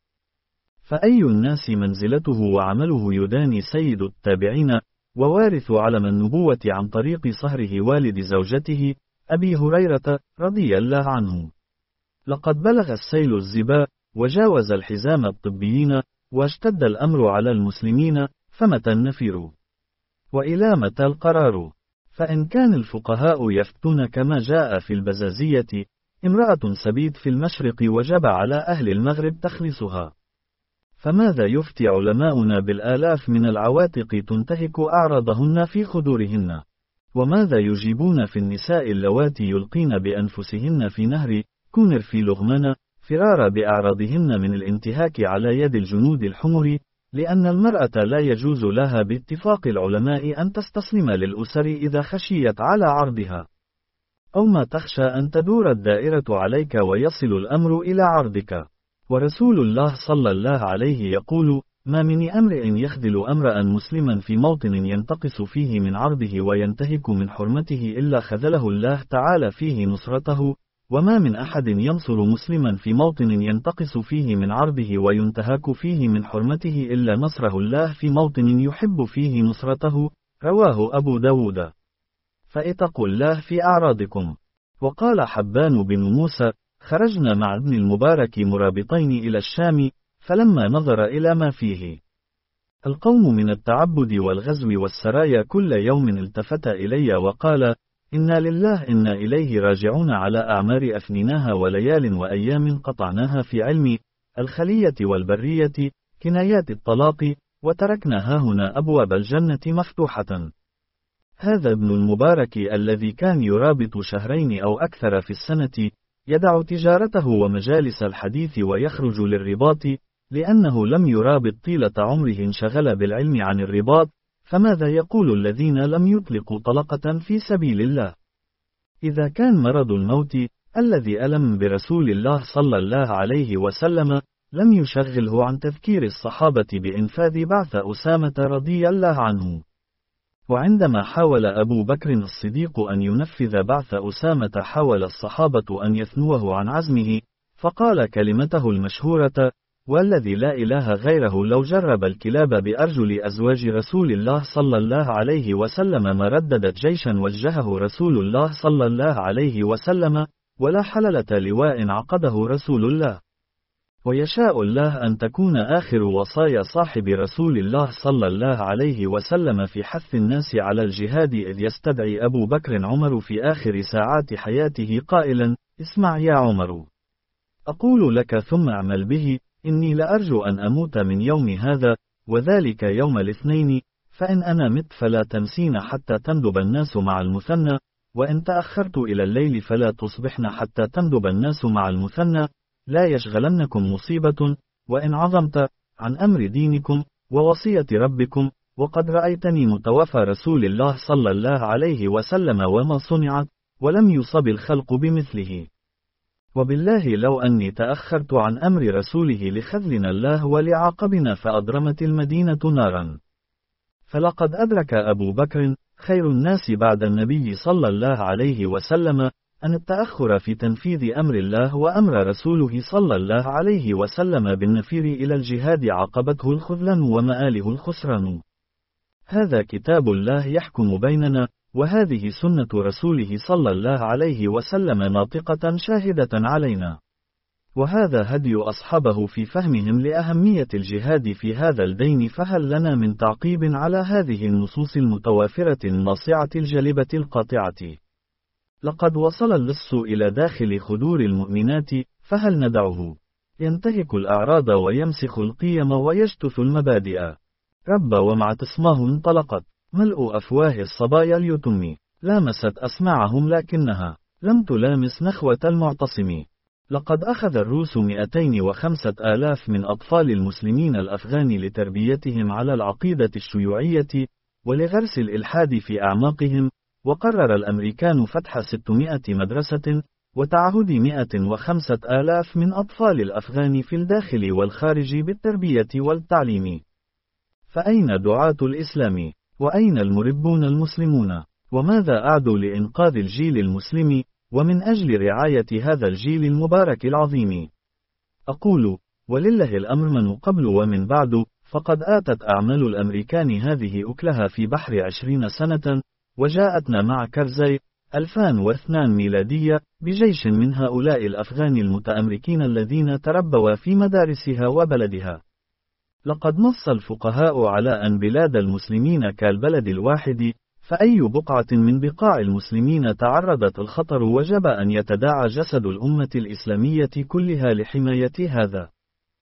فأي الناس منزلته وعمله يداني سيد التابعين ووارث علم النبوة عن طريق صهره والد زوجته أبي هريرة رضي الله عنه. لقد بلغ السيل الزبا وجاوز الحزام الطبيين، واشتد الأمر على المسلمين، فمتى النفير؟ وإلى متى القرار؟ فإن كان الفقهاء يفتون كما جاء في البزازية: امرأة سبيت في المشرق وجب على أهل المغرب تخلصها، فماذا يفتي علماؤنا بالآلاف من العواتق تنتهك أعراضهن في خدورهن؟ وماذا يجيبون في النساء اللواتي يلقين بأنفسهن في نهر كونر في لغمان فرارا بأعراضهن من الانتهاك على يد الجنود الحمر، لأن المرأة لا يجوز لها باتفاق العلماء أن تستسلم للأسر إذا خشيت على عرضها، أو ما تخشى أن تدور الدائرة عليك ويصل الأمر إلى عرضك. ورسول الله صلى الله عليه يقول: ما من امرئ يخذل امرأ مسلما في موطن ينتقص فيه من عرضه وينتهك من حرمته إلا خذله الله تعالى فيه نصرته، وما من أحد ينصر مسلما في موطن ينتقص فيه من عرضه وينتهك فيه من حرمته إلا نصره الله في موطن يحب فيه نصرته. رواه أبو داود. فاتقوا الله في أعراضكم. وقال حبان بن موسى: خرجنا مع ابن المبارك مرابطين إلى الشام، فلما نظر إلى ما فيه القوم من التعبد والغزو والسرايا كل يوم التفت إلي وقال: إنا لله إنا إليه راجعون على أعمار أفنيناها وليال وأيام قطعناها في علم الخلية والبرية كنايات الطلاق، وتركنا هاهنا أبواب الجنة مفتوحة. هذا ابن المبارك الذي كان يرابط شهرين أو أكثر في السنة، يدع تجارته ومجالس الحديث ويخرج للرباط، لأنه لم يرابط طيلة عمره انشغل بالعلم عن الرباط، فماذا يقول الذين لم يطلقوا طلقة في سبيل الله؟ إذا كان مرض الموت الذي ألم برسول الله صلى الله عليه وسلم لم يشغله عن تذكير الصحابة بإنفاذ بعث أسامة رضي الله عنه. وعندما حاول أبو بكر الصديق أن ينفذ بعث أسامة حاول الصحابة أن يثنوه عن عزمه، فقال كلمته المشهورة: والذي لا إله غيره لو جرب الكلاب بأرجل أزواج رسول الله صلى الله عليه وسلم ما رددت جيشا وجهه رسول الله صلى الله عليه وسلم، ولا حللة لواء عقده رسول الله. ويشاء الله أن تكون آخر وصايا صاحب رسول الله صلى الله عليه وسلم في حث الناس على الجهاد، إذ يستدعي أبو بكر عمر في آخر ساعات حياته قائلا: اسمع يا عمر، أقول لك ثم اعمل به، إني لأرجو أن أموت من يوم هذا، وذلك يوم الاثنين، فإن أنا مت فلا تمسين حتى تندب الناس مع المثنى، وإن تأخرت إلى الليل فلا تصبحن حتى تندب الناس مع المثنى، لا يشغلنكم مصيبة، وإن عظمت عن أمر دينكم ووصية ربكم، وقد رأيتني متوفى رسول الله صلى الله عليه وسلم وما صنعت، ولم يصب الخلق بمثله. وبالله لو أني تأخرت عن أمر رسوله لخذلنا الله ولعاقبنا فأضرمت المدينة نارا. فلقد أدرك أبو بكر خير الناس بعد النبي صلى الله عليه وسلم أن التأخر في تنفيذ أمر الله وأمر رسوله صلى الله عليه وسلم بالنفير إلى الجهاد عاقبته الخذلان ومآله الخسران. هذا كتاب الله يحكم بيننا، وهذه سنة رسوله صلى الله عليه وسلم ناطقة شاهدة علينا. وهذا هدي أصحابه في فهمهم لأهمية الجهاد في هذا الدين، فهل لنا من تعقيب على هذه النصوص المتوافرة الناصعة الجلبة القاطعة؟ لقد وصل اللص إلى داخل خدور المؤمنات، فهل ندعه ينتهك الأعراض ويمسخ القيم ويجتث المبادئ؟ رب ومع تصماه انطلقت ملء أفواه الصبايا اليتم، لامست أسماعهم لكنها لم تلامس نخوة المعتصم. لقد أخذ الروس مئتين وخمسة آلاف من أطفال المسلمين الأفغان لتربيتهم على العقيدة الشيوعية ولغرس الإلحاد في أعماقهم، وقرر الأمريكان فتح ستمائة مدرسة وتعهد مئة وخمسة آلاف من أطفال الأفغان في الداخل والخارج بالتربية والتعليم. فأين دعاة الإسلام؟ وأين المربون المسلمون؟ وماذا أعدوا لإنقاذ الجيل المسلم، ومن أجل رعاية هذا الجيل المبارك العظيم؟ أقول: ولله الأمر من قبل ومن بعد، فقد آتت أعمال الأمريكان هذه أكلها في بحر عشرين سنة، وجاءتنا مع كرزي ألفين واثنين ميلادية بجيش من هؤلاء الأفغان المتأمركين الذين تربوا في مدارسها وبلدها. لقد نص الفقهاء على أن بلاد المسلمين كالبلد الواحد، فأي بقعة من بقاع المسلمين تعرضت الخطر وجب أن يتداعى جسد الأمة الإسلامية كلها لحماية هذا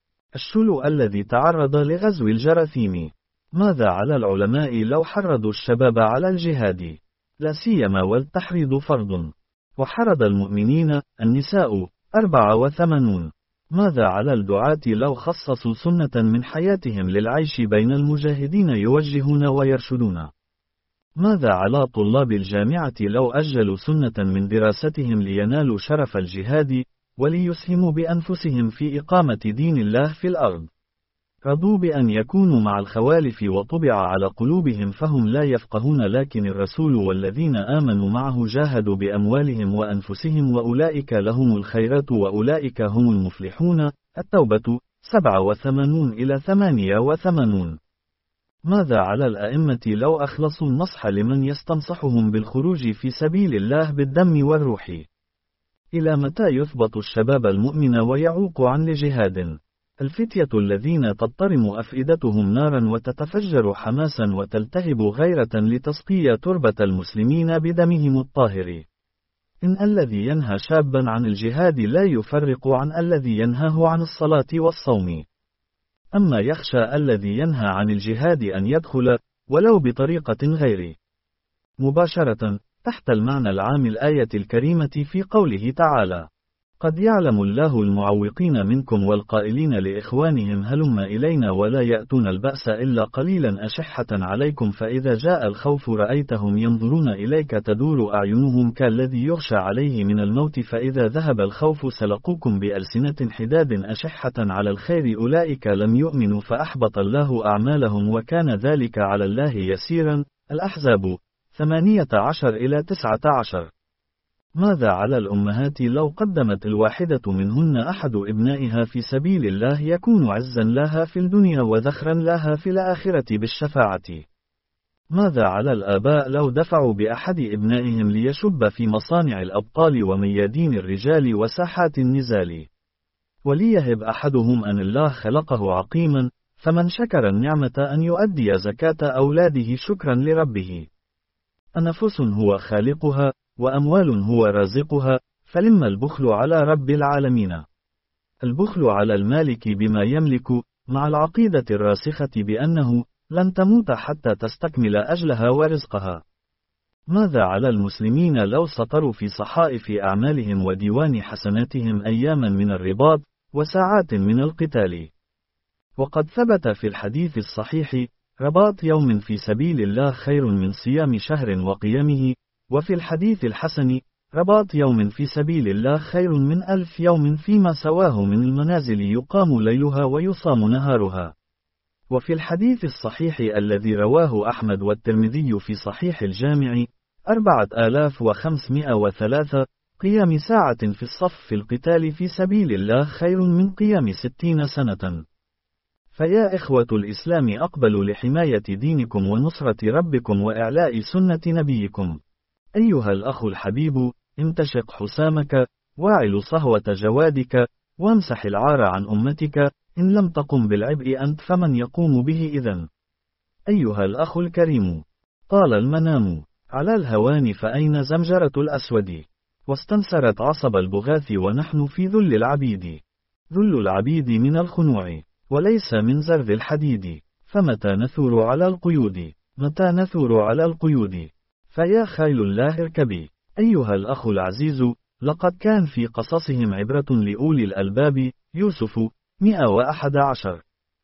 الشلو الذي تعرض لغزو الجراثيم. ماذا على العلماء لو حرضوا الشباب على الجهاد؟ لا سيما والتحريض فرض. وحرض المؤمنين النساء أربعة وثمانون. ماذا على الدعاة لو خصصوا سنة من حياتهم للعيش بين المجاهدين يوجهون ويرشدون؟ ماذا على طلاب الجامعة لو أجلوا سنة من دراستهم لينالوا شرف الجهاد وليسهموا بأنفسهم في إقامة دين الله في الأرض؟ رضوا بأن يكونوا مع الخوالف وطبع على قلوبهم فهم لا يفقهون، لكن الرسول والذين آمنوا معه جاهدوا بأموالهم وأنفسهم وأولئك لهم الخيرات وأولئك هم المفلحون. التوبة سبعة وثمانون إلى ثمانية وثمانون. ماذا على الأئمة لو أخلصوا النصح لمن يستنصحهم بالخروج في سبيل الله بالدم والروح؟ إلى متى يثبط الشباب المؤمن ويعوق عن لجهاد؟ الفتية الذين تضطرم أفئدتهم نارا وتتفجر حماسا وتلتهب غيرة لتسقي تربة المسلمين بدمهم الطاهر. إن الذي ينهى شابا عن الجهاد لا يفرق عن الذي ينهاه عن الصلاة والصوم. أما يخشى الذي ينهى عن الجهاد أن يدخل ولو بطريقة غير مباشرة تحت المعنى العام الآية الكريمة في قوله تعالى: قد يعلم الله المعوقين منكم والقائلين لإخوانهم هلم إلينا ولا يأتون البأس إلا قليلا أشحة عليكم فإذا جاء الخوف رأيتهم ينظرون إليك تدور أعينهم كالذي يغشى عليه من الموت فإذا ذهب الخوف سلقوكم بألسنة حداد أشحة على الخير أولئك لم يؤمنوا فأحبط الله أعمالهم وكان ذلك على الله يسيرا. الأحزاب ثمانية عشر إلى تسعة عشر. ماذا على الأمهات لو قدمت الواحدة منهن أحد أبنائها في سبيل الله يكون عزا لها في الدنيا وذخرا لها في الآخرة بالشفاعة؟ ماذا على الآباء لو دفعوا بأحد أبنائهم ليشب في مصانع الأبطال وميادين الرجال وساحات النزال؟ وليهب أحدهم أن الله خلقه عقيما، فمن شكر النعمة أن يؤدي زكاة أولاده شكرا لربه. أنفس هو خالقها، وأموال هو رازقها، فلما البخل على رب العالمين؟ البخل على المالك بما يملك، مع العقيدة الراسخة بأنه لن تموت حتى تستكمل أجلها ورزقها. ماذا على المسلمين لو سطروا في صحائف أعمالهم وديوان حسناتهم أياما من الرباط، وساعات من القتال؟ وقد ثبت في الحديث الصحيح: رباط يوم في سبيل الله خير من صيام شهر وقيامه، وفي الحديث الحسن: رباط يوم في سبيل الله خير من ألف يوم فيما سواه من المنازل يقام ليلها ويصام نهارها. وفي الحديث الصحيح الذي رواه أحمد والترمذي في صحيح الجامع: أربعة آلاف وخمسمائة وثلاثة قيام ساعة في الصف في القتال في سبيل الله خير من قيام ستين سنة. فيا إخوة الإسلام، أقبلوا لحماية دينكم ونصرة ربكم وإعلاء سنة نبيكم. أيها الأخ الحبيب، امتشق حسامك، واعل صهوة جوادك، وامسح العار عن أمتك، إن لم تقم بالعبء أنت فمن يقوم به إذن؟ أيها الأخ الكريم، طال المنام على الهوان فأين زمجرة الأسود؟ واستنسرت عصب البغاث ونحن في ذل العبيد. ذل العبيد من الخنوع، وليس من زرذ الحديد. فمتى نثور على القيود؟ متى نثور على القيود؟ فيا خيل الله اركبي. أيها الأخ العزيز، لقد كان في قصصهم عبرة لأولي الألباب. يوسف مئة وأحد عشر.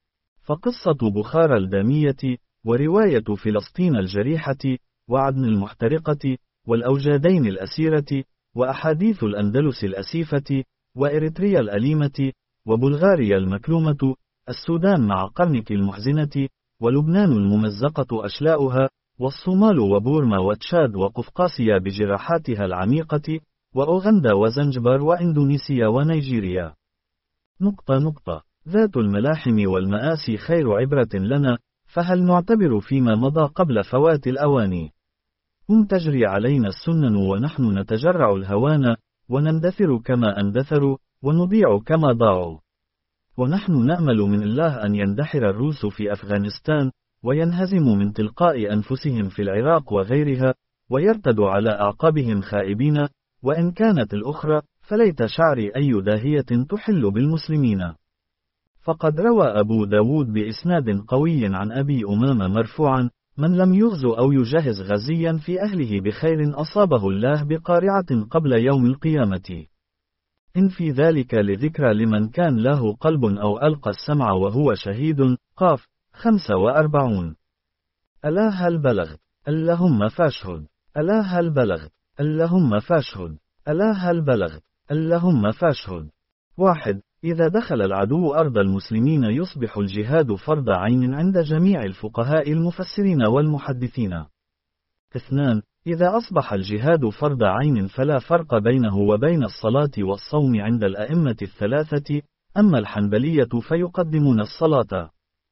فقصة بخارى الدامية، ورواية فلسطين الجريحة، وعدن المحترقة، والأوجادين الأسيرة، وأحاديث الأندلس الأسيفة، وإريتريا الأليمة، وبلغاريا المكلومة، السودان مع قرنك المحزنة، ولبنان الممزقة أشلاؤها، والصومال وبورما وتشاد وقفقاسيا بجراحاتها العميقة، وأوغندا وزنجبار وإندونيسيا ونيجيريا. نقطة نقطة. ذات الملاحم والمآسي خير عبرة لنا، فهل نعتبر فيما مضى قبل فوات الأوان؟ هم تجري علينا السنن ونحن نتجرع الهوان، ونندثر كما أندثروا، ونضيع كما ضاعوا. ونحن نأمل من الله أن يندحر الروس في أفغانستان، وينهزموا من تلقاء أنفسهم في العراق وغيرها، ويرتدوا على أعقابهم خائبين، وإن كانت الأخرى فليت شعري أي داهية تحل بالمسلمين. فقد روى أبو داود بإسناد قوي عن أبي أمامة مرفوعا: من لم يغزو أو يجهز غزيا في أهله بخير أصابه الله بقارعة قبل يوم القيامة. إن في ذلك لذكرى لمن كان له قلب أو ألقى السمع وهو شهيد. قاف خمسة وأربعون. ألا هل بلغت؟ اللهم فاشهد. ألا هل بلغت؟ اللهم فاشهد. ألا هل بلغت؟ اللهم فاشهد. واحد. إذا دخل العدو أرض المسلمين يصبح الجهاد فرض عين عند جميع الفقهاء المفسرين والمحدثين. اثنان. إذا أصبح الجهاد فرض عين فلا فرق بينه وبين الصلاة والصوم عند الأئمة الثلاثة، أما الحنبلية فيقدمون الصلاة.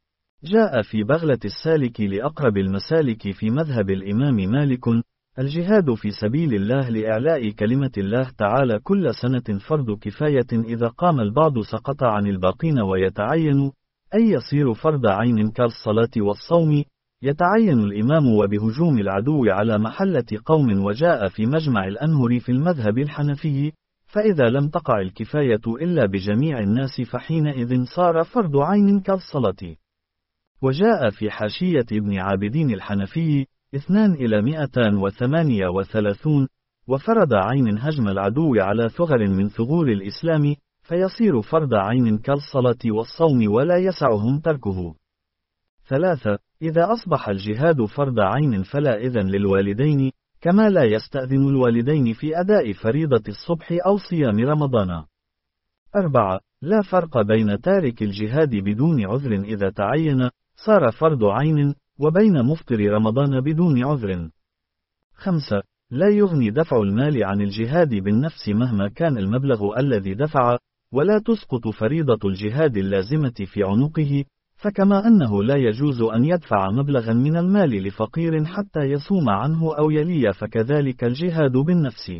جاء في بغلة السالك لأقرب المسالك في مذهب الإمام مالك: الجهاد في سبيل الله لإعلاء كلمة الله تعالى كل سنة فرض كفاية، إذا قام البعض سقط عن الباقين، ويتعين أن يصير فرض عين كالصلاة والصوم. يتعين الإمام وبهجوم العدو على محلة قوم. وجاء في مجمع الأنهر في المذهب الحنفي: فإذا لم تقع الكفاية إلا بجميع الناس فحينئذ صار فرض عين كالصلاة. وجاء في حاشية ابن عابدين الحنفي: اثنان إلى مئتان وثمانية وثلاثون. وفرض عين هجم العدو على ثغر من ثغور الإسلام، فيصير فرض عين كالصلاة والصوم ولا يسعهم تركه. ثلاثة. إذا أصبح الجهاد فرض عين فلا إذن للوالدين، كما لا يستأذن الوالدين في أداء فريضة الصبح أو صيام رمضان. أربعة. لا فرق بين تارك الجهاد بدون عذر إذا تعين صار فرض عين، وبين مفطر رمضان بدون عذر. خمسة. لا يغني دفع المال عن الجهاد بالنفس مهما كان المبلغ الذي دفع، ولا تسقط فريضة الجهاد اللازمة في عنقه، فكما أنه لا يجوز أن يدفع مبلغا من المال لفقير حتى يصوم عنه أو يلي، فكذلك الجهاد بالنفس.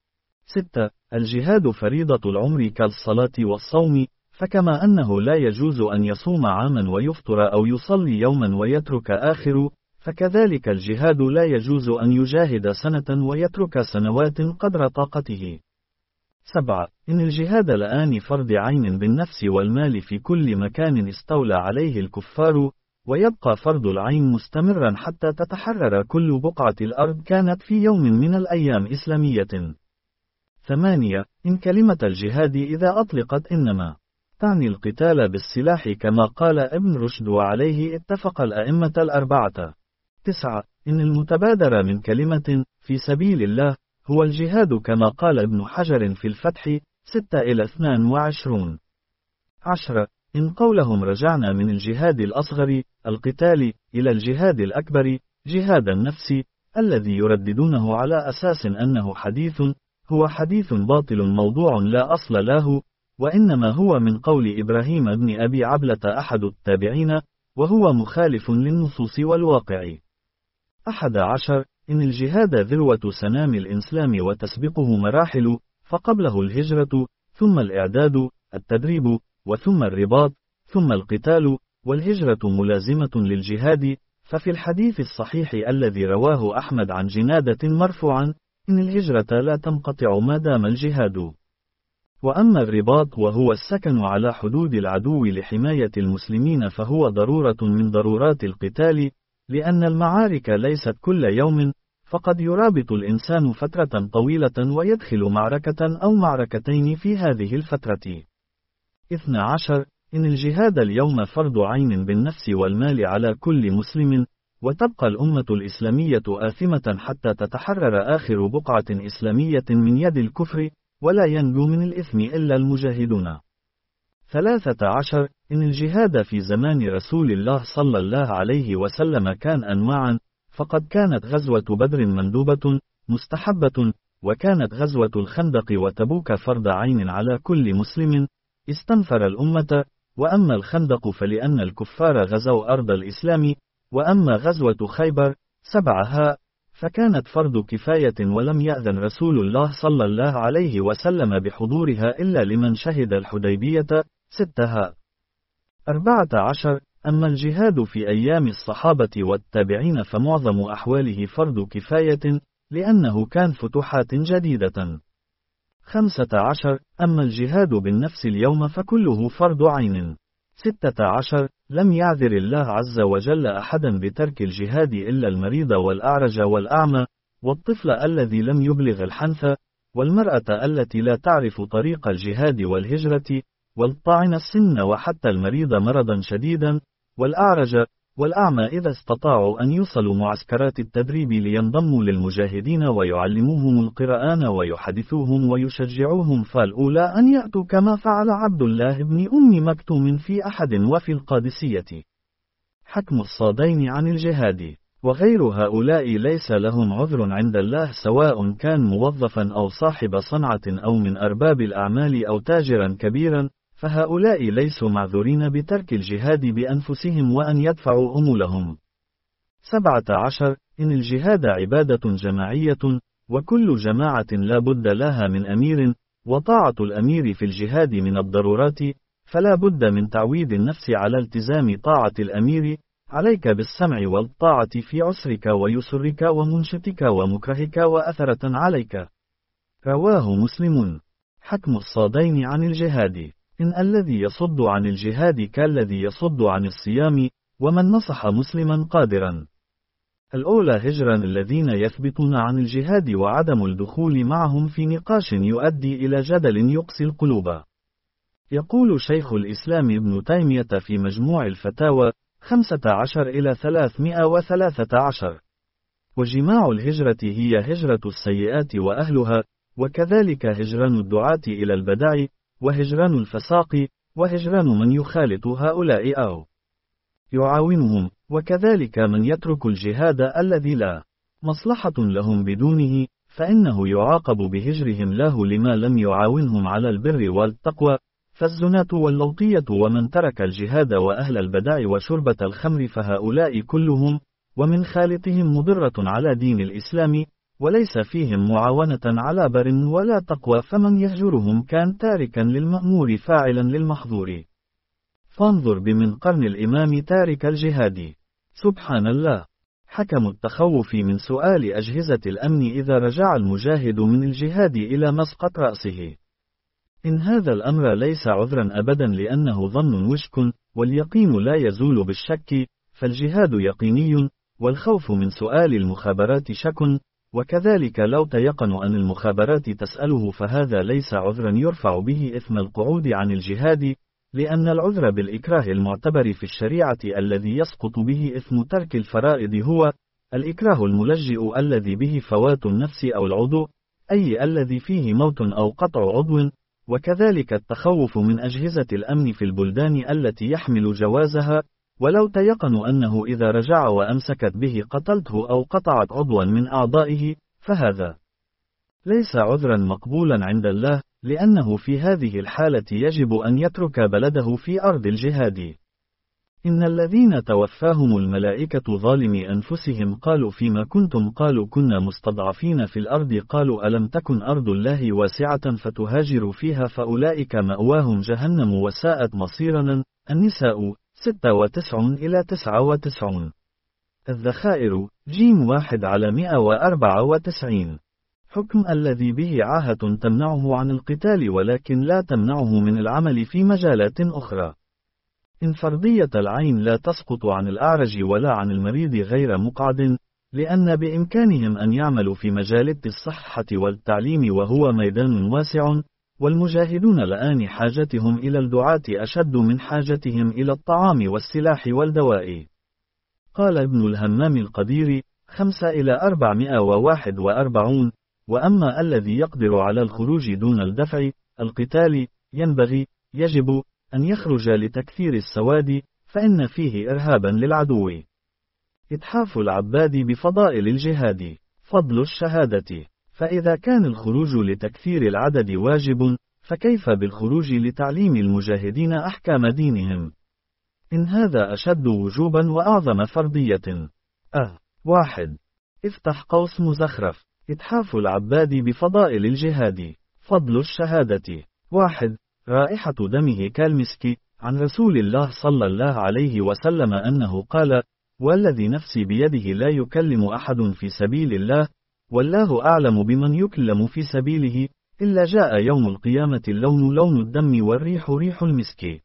ستة. الجهاد فريضة العمر كالصلاة والصوم، فكما أنه لا يجوز أن يصوم عاما ويفطر أو يصلي يوما ويترك آخر، فكذلك الجهاد لا يجوز أن يجاهد سنة ويترك سنوات قدر طاقته. سبعة. إن الجهاد لآن فرض عين بالنفس والمال في كل مكان استولى عليه الكفار، ويبقى فرض العين مستمرا حتى تتحرر كل بقعة الأرض كانت في يوم من الأيام إسلامية. ثمانية. إن كلمة الجهاد إذا أطلقت إنما تعني القتال بالسلاح كما قال ابن رشد وعليه اتفق الأئمة الأربعة. تسعة. إن المتبادر من كلمة في سبيل الله هو الجهاد كما قال ابن حجر في الفتح ستة إلى اثنين وعشرين. عشرة. إن قولهم رجعنا من الجهاد الأصغر القتال إلى الجهاد الأكبر جهاد النفس الذي يرددونه على أساس أنه حديث، هو حديث باطل موضوع لا أصل له، وإنما هو من قول إبراهيم بن أبي عبلة أحد التابعين، وهو مخالف للنصوص والواقع. أحد عشر. إن الجهاد ذروة سنام الإسلام وتسبقه مراحل، فقبله الهجرة، ثم الإعداد، التدريب، وثم الرباط، ثم القتال، والهجرة ملازمة للجهاد، ففي الحديث الصحيح الذي رواه أحمد عن جنادة مرفوعا: إن الهجرة لا تنقطع ما دام الجهاد. وأما الرباط وهو السكن على حدود العدو لحماية المسلمين فهو ضرورة من ضرورات القتال، لأن المعارك ليست كل يوم، فقد يرابط الإنسان فترة طويلة ويدخل معركة أو معركتين في هذه الفترة. اثني عشر. إن الجهاد اليوم فرض عين بالنفس والمال على كل مسلم، وتبقى الأمة الإسلامية آثمة حتى تتحرر آخر بقعة إسلامية من يد الكفر، ولا ينجو من الإثم إلا المجاهدون. ثلاثة عشر. إن الجهاد في زمان رسول الله صلى الله عليه وسلم كان أنواعا، فقد كانت غزوة بدر مندوبة مستحبة، وكانت غزوة الخندق وتبوك فرض عين على كل مسلم استنفر الأمة، وأما الخندق فلأن الكفار غزوا أرض الإسلام، وأما غزوة خيبر سبعها فكانت فرض كفاية، ولم يأذن رسول الله صلى الله عليه وسلم بحضورها إلا لمن شهد الحديبية ستها. أربعة عشر. أما الجهاد في أيام الصحابة والتابعين فمعظم أحواله فرض كفاية، لأنه كان فتوحات جديدة. خمسة عشر. أما الجهاد بالنفس اليوم فكله فرض عين. ستة عشر. لم يعذر الله عز وجل أحدا بترك الجهاد إلا المريض والأعرج والأعمى، والطفل الذي لم يبلغ الحنث، والمرأة التي لا تعرف طريق الجهاد والهجرة، والطاعن السن، وحتى المريض مرضا شديدا، والأعرج والأعمى إذا استطاعوا أن يوصلوا معسكرات التدريب لينضموا للمجاهدين ويعلموهم القرآن ويحدثوهم ويشجعوهم، فالأولى أن يأتوا كما فعل عبد الله بن أم مكتوم في أحد وفي القادسية. حكم الصادين عن الجهاد. وغير هؤلاء ليس لهم عذر عند الله، سواء كان موظفا أو صاحب صنعة أو من أرباب الأعمال أو تاجرا كبيرا، فهؤلاء ليسوا معذورين بترك الجهاد بأنفسهم وأن يدفعوا أمولهم. سبعة عشر. إن الجهاد عبادة جماعية، وكل جماعة لا بد لها من أمير، وطاعة الأمير في الجهاد من الضرورات، فلا بد من تعويد النفس على التزام طاعة الأمير، عليك بالسمع والطاعة في عسرك ويسرك ومنشتك ومكرهك وأثرة عليك. رواه مسلم. حكم الصادين عن الجهاد. إن الذي يصد عن الجهاد كالذي يصد عن الصيام، ومن نصح مسلما قادرا. الأولى هجرا الذين يثبتون عن الجهاد وعدم الدخول معهم في نقاش يؤدي إلى جدل يقسي القلوب. يقول شيخ الإسلام ابن تيمية في مجموع الفتاوى خمسة عشر إلى ثلاثمائة وثلاثة عشر: وجماع الهجرة هي هجرة السيئات وأهلها، وكذلك هجران الدعاة إلى البدع، وهجران الفساق، وهجران من يخالط هؤلاء أو يعاونهم، وكذلك من يترك الجهاد الذي لا مصلحة لهم بدونه، فإنه يعاقب بهجرهم له لما لم يعاونهم على البر والتقوى، فالزناة واللوطية ومن ترك الجهاد وأهل البدع وشربة الخمر فهؤلاء كلهم، ومن خالطهم مضرة على دين الإسلام، وليس فيهم معاونة على بر ولا تقوى، فمن يهجرهم كان تاركا للمأمور فاعلا للمحظور. فانظر بمن قرن الإمام تارك الجهاد. سبحان الله. حكم التخوف من سؤال أجهزة الأمن إذا رجع المجاهد من الجهاد إلى مسقط رأسه. إن هذا الأمر ليس عذرا أبدا لأنه ظن وشك، واليقين لا يزول بالشك، فالجهاد يقيني، والخوف من سؤال المخابرات شك، وكذلك لو تيقن أن المخابرات تسأله فهذا ليس عذرا يرفع به إثم القعود عن الجهاد، لأن العذر بالإكراه المعتبر في الشريعة الذي يسقط به إثم ترك الفرائض هو الإكراه الملجئ الذي به فوات النفس أو العضو، أي الذي فيه موت أو قطع عضو، وكذلك التخوف من أجهزة الأمن في البلدان التي يحمل جوازها، ولو تيقنوا أنه إذا رجع وأمسكت به قتلته أو قطعت عضوا من أعضائه، فهذا ليس عذرا مقبولا عند الله، لأنه في هذه الحالة يجب أن يترك بلده في أرض الجهاد. إن الذين توفاهم الملائكة ظالمي أنفسهم قالوا فيما كنتم، قالوا كنا مستضعفين في الأرض، قالوا ألم تكن أرض الله واسعة فتهاجروا فيها، فأولئك مأواهم جهنم وساءت مصيرا. النساء ستة وتسعون إلى تسعة وتسعون. الذخائر جيم واحد على مئة وأربعة وتسعين. حكم الذي به عاهة تمنعه عن القتال ولكن لا تمنعه من العمل في مجالات أخرى. إن فرضية العين لا تسقط عن الأعرج ولا عن المريض غير مقعد، لأن بإمكانهم أن يعملوا في مجال الصحة والتعليم وهو ميدان واسع، والمجاهدون الآن حاجتهم إلى الدعاة أشد من حاجتهم إلى الطعام والسلاح والدواء. قال ابن الهمام القدير خمسة إلى أربعمائة وواحد وأربعون. وأما الذي يقدر على الخروج دون الدفع القتال، ينبغي يجب أن يخرج لتكثير السواد، فإن فيه إرهابا للعدو. إتحاف العباد بفضائل الجهاد. فضل الشهادة. فإذا كان الخروج لتكثير العدد واجب، فكيف بالخروج لتعليم المجاهدين أحكام دينهم؟ إن هذا أشد وجوبا وأعظم فرضية. أه واحد. افتح قوس مزخرف. إتحاف العباد بفضائل الجهاد. فضل الشهادة. واحد. رائحة دمه كالمسك. عن رسول الله صلى الله عليه وسلم أنه قال: والذي نفسي بيده لا يكلم أحد في سبيل الله، والله أعلم بمن يكلم في سبيله، إلا جاء يوم القيامة اللون لون الدم والريح ريح المسك.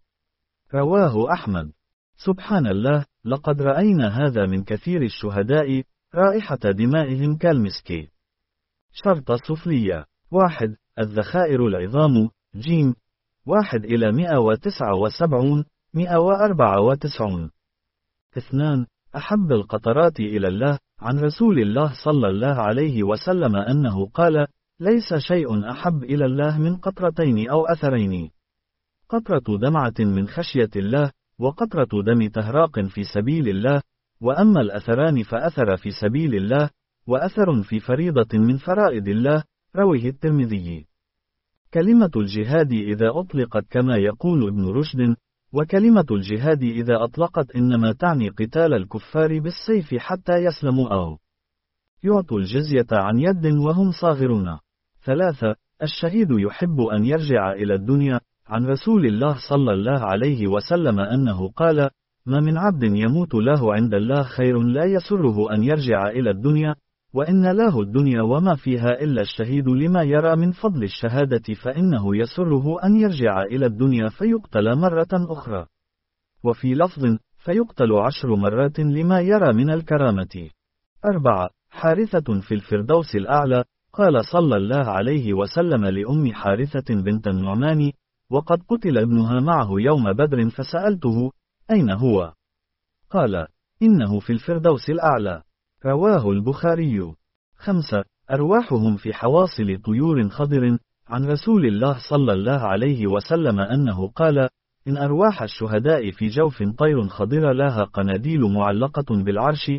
رواه أحمد. سبحان الله، لقد رأينا هذا من كثير الشهداء، رائحة دمائهم كالمسك. شرط سفلية. واحد. الذخائر العظام جيم واحد إلى مئة وتسعة وسبعون مئة وأربعة وتسعون. اثنان. أحب القطرات إلى الله. عن رسول الله صلى الله عليه وسلم أنه قال: ليس شيء أحب إلى الله من قطرتين أو أثرين، قطرة دمعة من خشية الله، وقطرة دم تهراق في سبيل الله، وأما الأثران فأثر في سبيل الله، وأثر في فريضة من فرائض الله. رواه الترمذي. كلمة الجهاد إذا أطلقت كما يقول ابن رشد، وكلمة الجهاد إذا أطلقت إنما تعني قتال الكفار بالسيف حتى يسلموا أو يعطوا الجزية عن يد وهم صاغرون. ثلاثة. الشهيد يحب أن يرجع إلى الدنيا. عن رسول الله صلى الله عليه وسلم أنه قال: ما من عبد يموت له عند الله خير لا يسره أن يرجع إلى الدنيا، وإن له الدنيا وما فيها إلا الشهيد لما يرى من فضل الشهادة، فإنه يسره أن يرجع إلى الدنيا فيقتل مرة أخرى. وفي لفظ: فيقتل عشر مرات لما يرى من الكرامة. أربعة. حارثة في الفردوس الأعلى. قال صلى الله عليه وسلم لأم حارثة بنت النعمان، وقد قتل ابنها معه يوم بدر، فسألته: أين هو؟ قال: إنه في الفردوس الأعلى. رواه البخاري. خمسة. أرواحهم في حواصل طيور خضر. عن رسول الله صلى الله عليه وسلم أنه قال: إن أرواح الشهداء في جوف طير خضر لها قناديل معلقة بالعرش،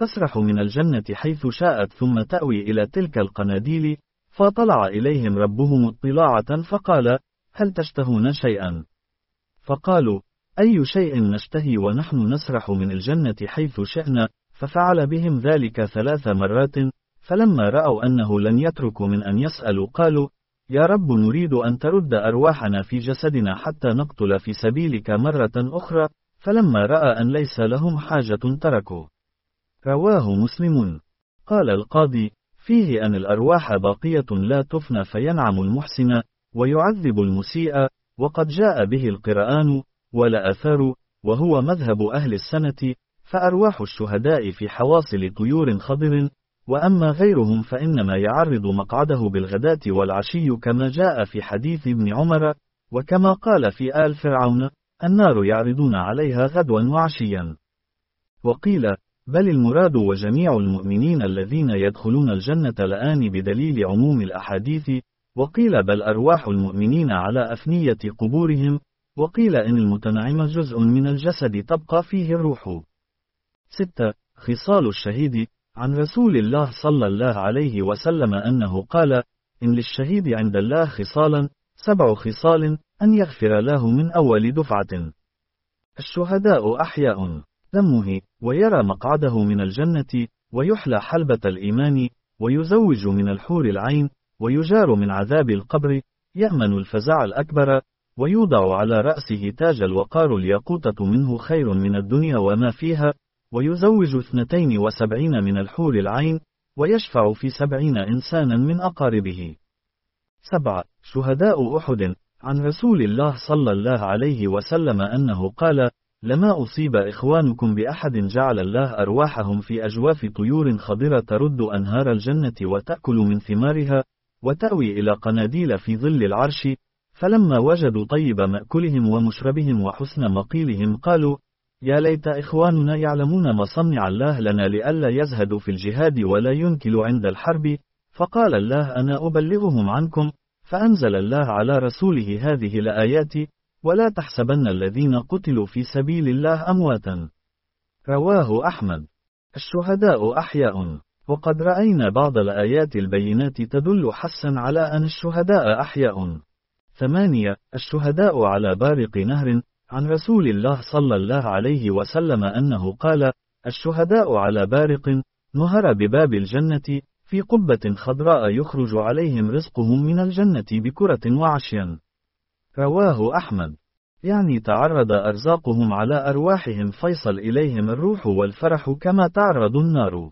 تسرح من الجنة حيث شاءت ثم تأوي إلى تلك القناديل، فطلع إليهم ربهم اطلاعة فقال: هل تشتهون شيئا؟ فقالوا: أي شيء نشتهي ونحن نسرح من الجنة حيث شئنا؟ ففعل بهم ذلك ثلاث مرات، فلما رأوا أنه لن يتركوا من أن يسألوا قالوا: يا رب نريد أن ترد أرواحنا في جسدنا حتى نقتل في سبيلك مرة أخرى، فلما رأى أن ليس لهم حاجة تركوا. رواه مسلم. قال القاضي: فيه أن الأرواح باقية لا تفنى فينعم المحسن ويعذب المسيء، وقد جاء به القرآن ولا أثر، وهو مذهب أهل السنة، فأرواح الشهداء في حواصل طيور خضر، وأما غيرهم فإنما يعرض مقعده بالغداة والعشي كما جاء في حديث ابن عمر، وكما قال في آل فرعون: النار يعرضون عليها غدوا وعشيا. وقيل: بل المراد وجميع المؤمنين الذين يدخلون الجنة الآن بدليل عموم الأحاديث، وقيل بل أرواح المؤمنين على أفنية قبورهم، وقيل إن المتنعم جزء من الجسد تبقى فيه الروح. ستة. خصال الشهيد. عن رسول الله صلى الله عليه وسلم أنه قال: إن للشهيد عند الله خصالا، سبع خصال: أن يغفر له من أول دفعة. الشهداء أحياء دمه، ويرى مقعده من الجنة، ويحلى حلبة الإيمان، ويزوج من الحور العين، ويجار من عذاب القبر، يأمن الفزع الأكبر، ويوضع على رأسه تاج الوقار الياقوتة منه خير من الدنيا وما فيها، ويزوج اثنتين وسبعين من الحور العين، ويشفع في سبعين إنسانا من أقاربه. سبعة. شهداء أحد. عن رسول الله صلى الله عليه وسلم أنه قال: لما أصيب إخوانكم بأحد جعل الله أرواحهم في أجواف طيور خضرة ترد أنهار الجنة وتأكل من ثمارها، وتأوي إلى قناديل في ظل العرش، فلما وجدوا طيب مأكلهم ومشربهم وحسن مقيلهم قالوا: يا ليت إخواننا يعلمون مصنع الله لنا لئلا يزهدوا في الجهاد ولا ينكلوا عند الحرب. فقال الله: أنا أبلغهم عنكم، فأنزل الله على رسوله هذه الآيات: ولا تحسبن الذين قتلوا في سبيل الله أمواتا. رواه أحمد. الشهداء أحياء. وقد رأينا بعض الآيات البينات تدل حسا على أن الشهداء أحياء. ثمانية. الشهداء على بارق نهر. عن رسول الله صلى الله عليه وسلم أنه قال: الشهداء على بارق نهر بباب الجنة في قبة خضراء يخرج عليهم رزقهم من الجنة بكرة وعشيا. رواه أحمد. يعني تعرض أرزاقهم على أرواحهم فيصل إليهم الروح والفرح كما تعرض النار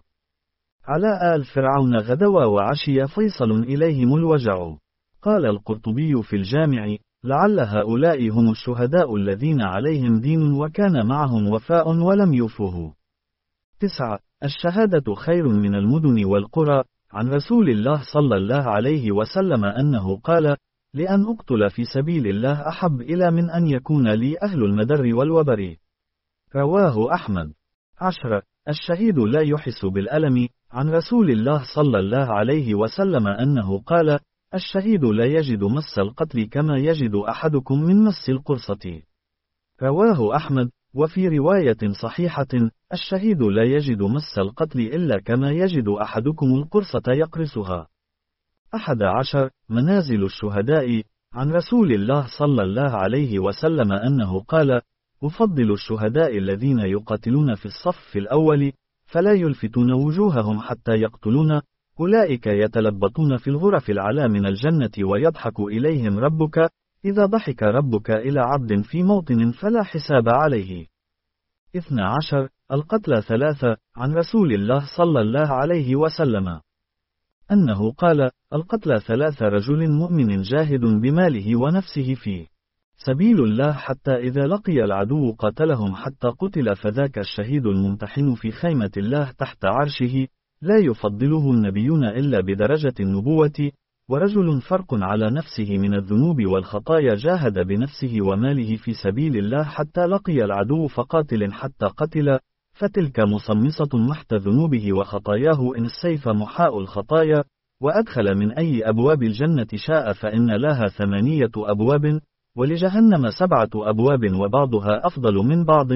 على آل فرعون غدوا وعشي فيصل إليهم الوجع. قال القرطبي في الجامع: لعل هؤلاء هم الشهداء الذين عليهم دين وكان معهم وفاء ولم يوفوه. تسعة. الشهادة خير من المدن والقرى. عن رسول الله صلى الله عليه وسلم أنه قال: لأن أقتل في سبيل الله أحب إلى من أن يكون لي أهل المدر والوبر. رواه أحمد. عشرة. الشهيد لا يحس بالألم. عن رسول الله صلى الله عليه وسلم أنه قال: الشهيد لا يجد مس القتل كما يجد أحدكم من مس القرصة. رواه أحمد. وفي رواية صحيحة: الشهيد لا يجد مس القتل إلا كما يجد أحدكم القرصة يقرصها. أحد عشر. منازل الشهداء. عن رسول الله صلى الله عليه وسلم أنه قال: أفضل الشهداء الذين يقاتلون في الصف الأول فلا يلفتون وجوههم حتى يقتلون، أولئك يتلبطون في الغرف العلى من الجنة ويضحك إليهم ربك، إذا ضحك ربك إلى عبد في موطن فلا حساب عليه. اثنى عشر. القتلى ثلاثة. عن رسول الله صلى الله عليه وسلم أنه قال: القتلى ثلاث: رجل مؤمن جاهد بماله ونفسه في سبيل الله حتى إذا لقي العدو قاتلهم حتى قتل، فذاك الشهيد الممتحن في خيمة الله تحت عرشه، لا يفضله النبيون إلا بدرجة النبوة. ورجل فرق على نفسه من الذنوب والخطايا جاهد بنفسه وماله في سبيل الله حتى لقي العدو فقاتل حتى قتل، فتلك مصمصة محت ذنوبه وخطاياه إن السيف محاء الخطايا. وأدخل من أي أبواب الجنة شاء فإن لها ثمانية أبواب، ولجهنم سبعة أبواب وبعضها أفضل من بعض،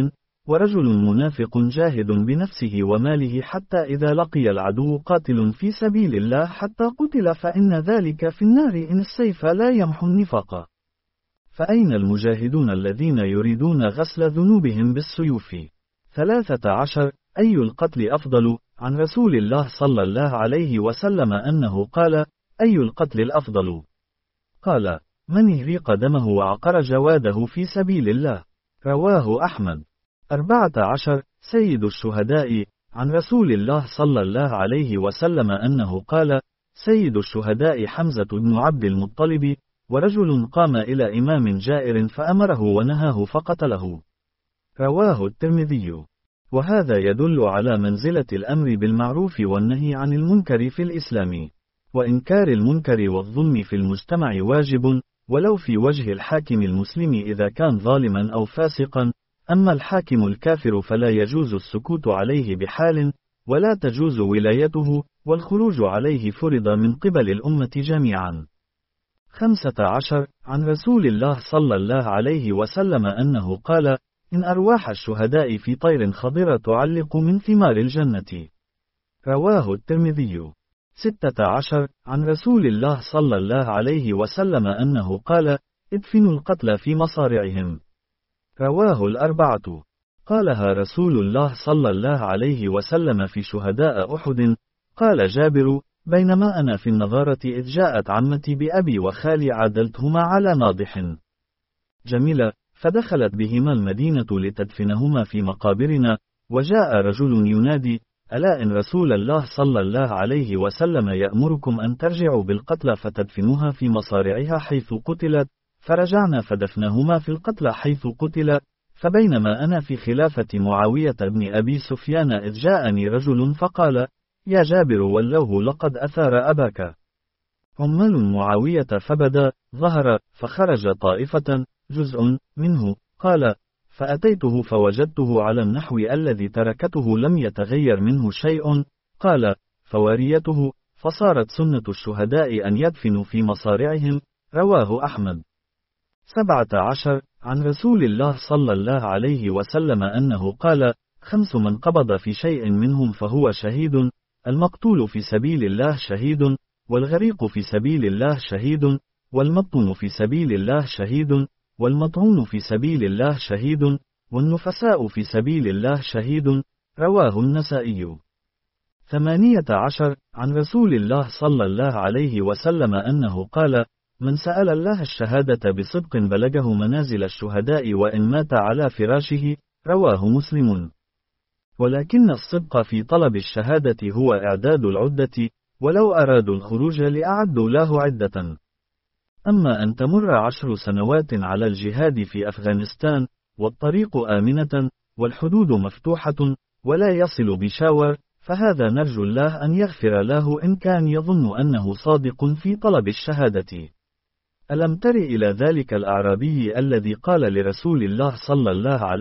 ورجل منافق جاهد بنفسه وماله حتى إذا لقي العدو قاتل في سبيل الله حتى قتل فإن ذلك في النار إن السيف لا يمحو النفاق. فأين المجاهدون الذين يريدون غسل ذنوبهم بالسيوف؟ ثلاثة عشر. أي القتل أفضل؟ عن رسول الله صلى الله عليه وسلم أنه قال: أي القتل الأفضل؟ قال: من يهريق دمه وعقر جواده في سبيل الله. رواه أحمد. أربعة عشر. سيد الشهداء. عن رسول الله صلى الله عليه وسلم أنه قال: سيد الشهداء حمزة بن عبد المطلب، ورجل قام إلى إمام جائر فأمره ونهاه فقتله. رواه الترمذي. وهذا يدل على منزلة الأمر بالمعروف والنهي عن المنكر في الإسلام، وإنكار المنكر والظلم في المجتمع واجب، ولو في وجه الحاكم المسلم إذا كان ظالما أو فاسقا. أما الحاكم الكافر فلا يجوز السكوت عليه بحال، ولا تجوز ولايته، والخروج عليه فرض من قبل الأمة جميعا. خمسة عشر. عن رسول الله صلى الله عليه وسلم أنه قال: إن أرواح الشهداء في طير خضرة تعلق من ثمار الجنة. رواه الترمذي. ستة عشر. عن رسول الله صلى الله عليه وسلم أنه قال: ادفنوا القتلى في مصارعهم. رواه الأربعة. قالها رسول الله صلى الله عليه وسلم في شهداء أحد. قال جابر: بينما أنا في النظارة إذ جاءت عمتي بأبي وخالي عدلتهما على ناضح جميلة، فدخلت بهما المدينة لتدفنهما في مقابرنا، وجاء رجل ينادي: ألا إن رسول الله صلى الله عليه وسلم يأمركم أن ترجعوا بالقتلى فتدفنوها في مصارعها حيث قتلت. فرجعنا فدفنهما في القتلى حيث قتل. فبينما أنا في خلافة معاوية بن أبي سفيان إذ جاءني رجل فقال: يا جابر والله لقد أثار أباك عمال معاوية فبدا ظهر، فخرج طائفة جزء منه. قال: فأتيته فوجدته على النحو الذي تركته لم يتغير منه شيء. قال: فواريته، فصارت سنة الشهداء أن يدفنوا في مصارعهم. رواه أحمد. سبعة عشر. عن رسول الله صلى الله عليه وسلم أنه قال: خمس من قبض في شيء منهم فهو شهيد: المقتول في سبيل الله شهيد، والغريق في سبيل الله شهيد، والمبطون في سبيل الله شهيد، والمطعون في سبيل الله شهيد، والنفساء في سبيل الله شهيد. رواه النسائي. ثمانية عشر. عن رسول الله صلى الله عليه وسلم أنه قال: من سأل الله الشهادة بصدق بلغه منازل الشهداء وإن مات على فراشه. رواه مسلم. ولكن الصدق في طلب الشهادة هو إعداد العدة، ولو أرادوا الخروج لأعدوا له عدة. أما أن تمر عشر سنوات على الجهاد في أفغانستان، والطريق آمنة، والحدود مفتوحة، ولا يصل بشاور، فهذا نرجو الله أن يغفر له إن كان يظن أنه صادق في طلب الشهادة. ألم تر إلى ذلك الأعرابي الذي قال لرسول الله صلى الله عليه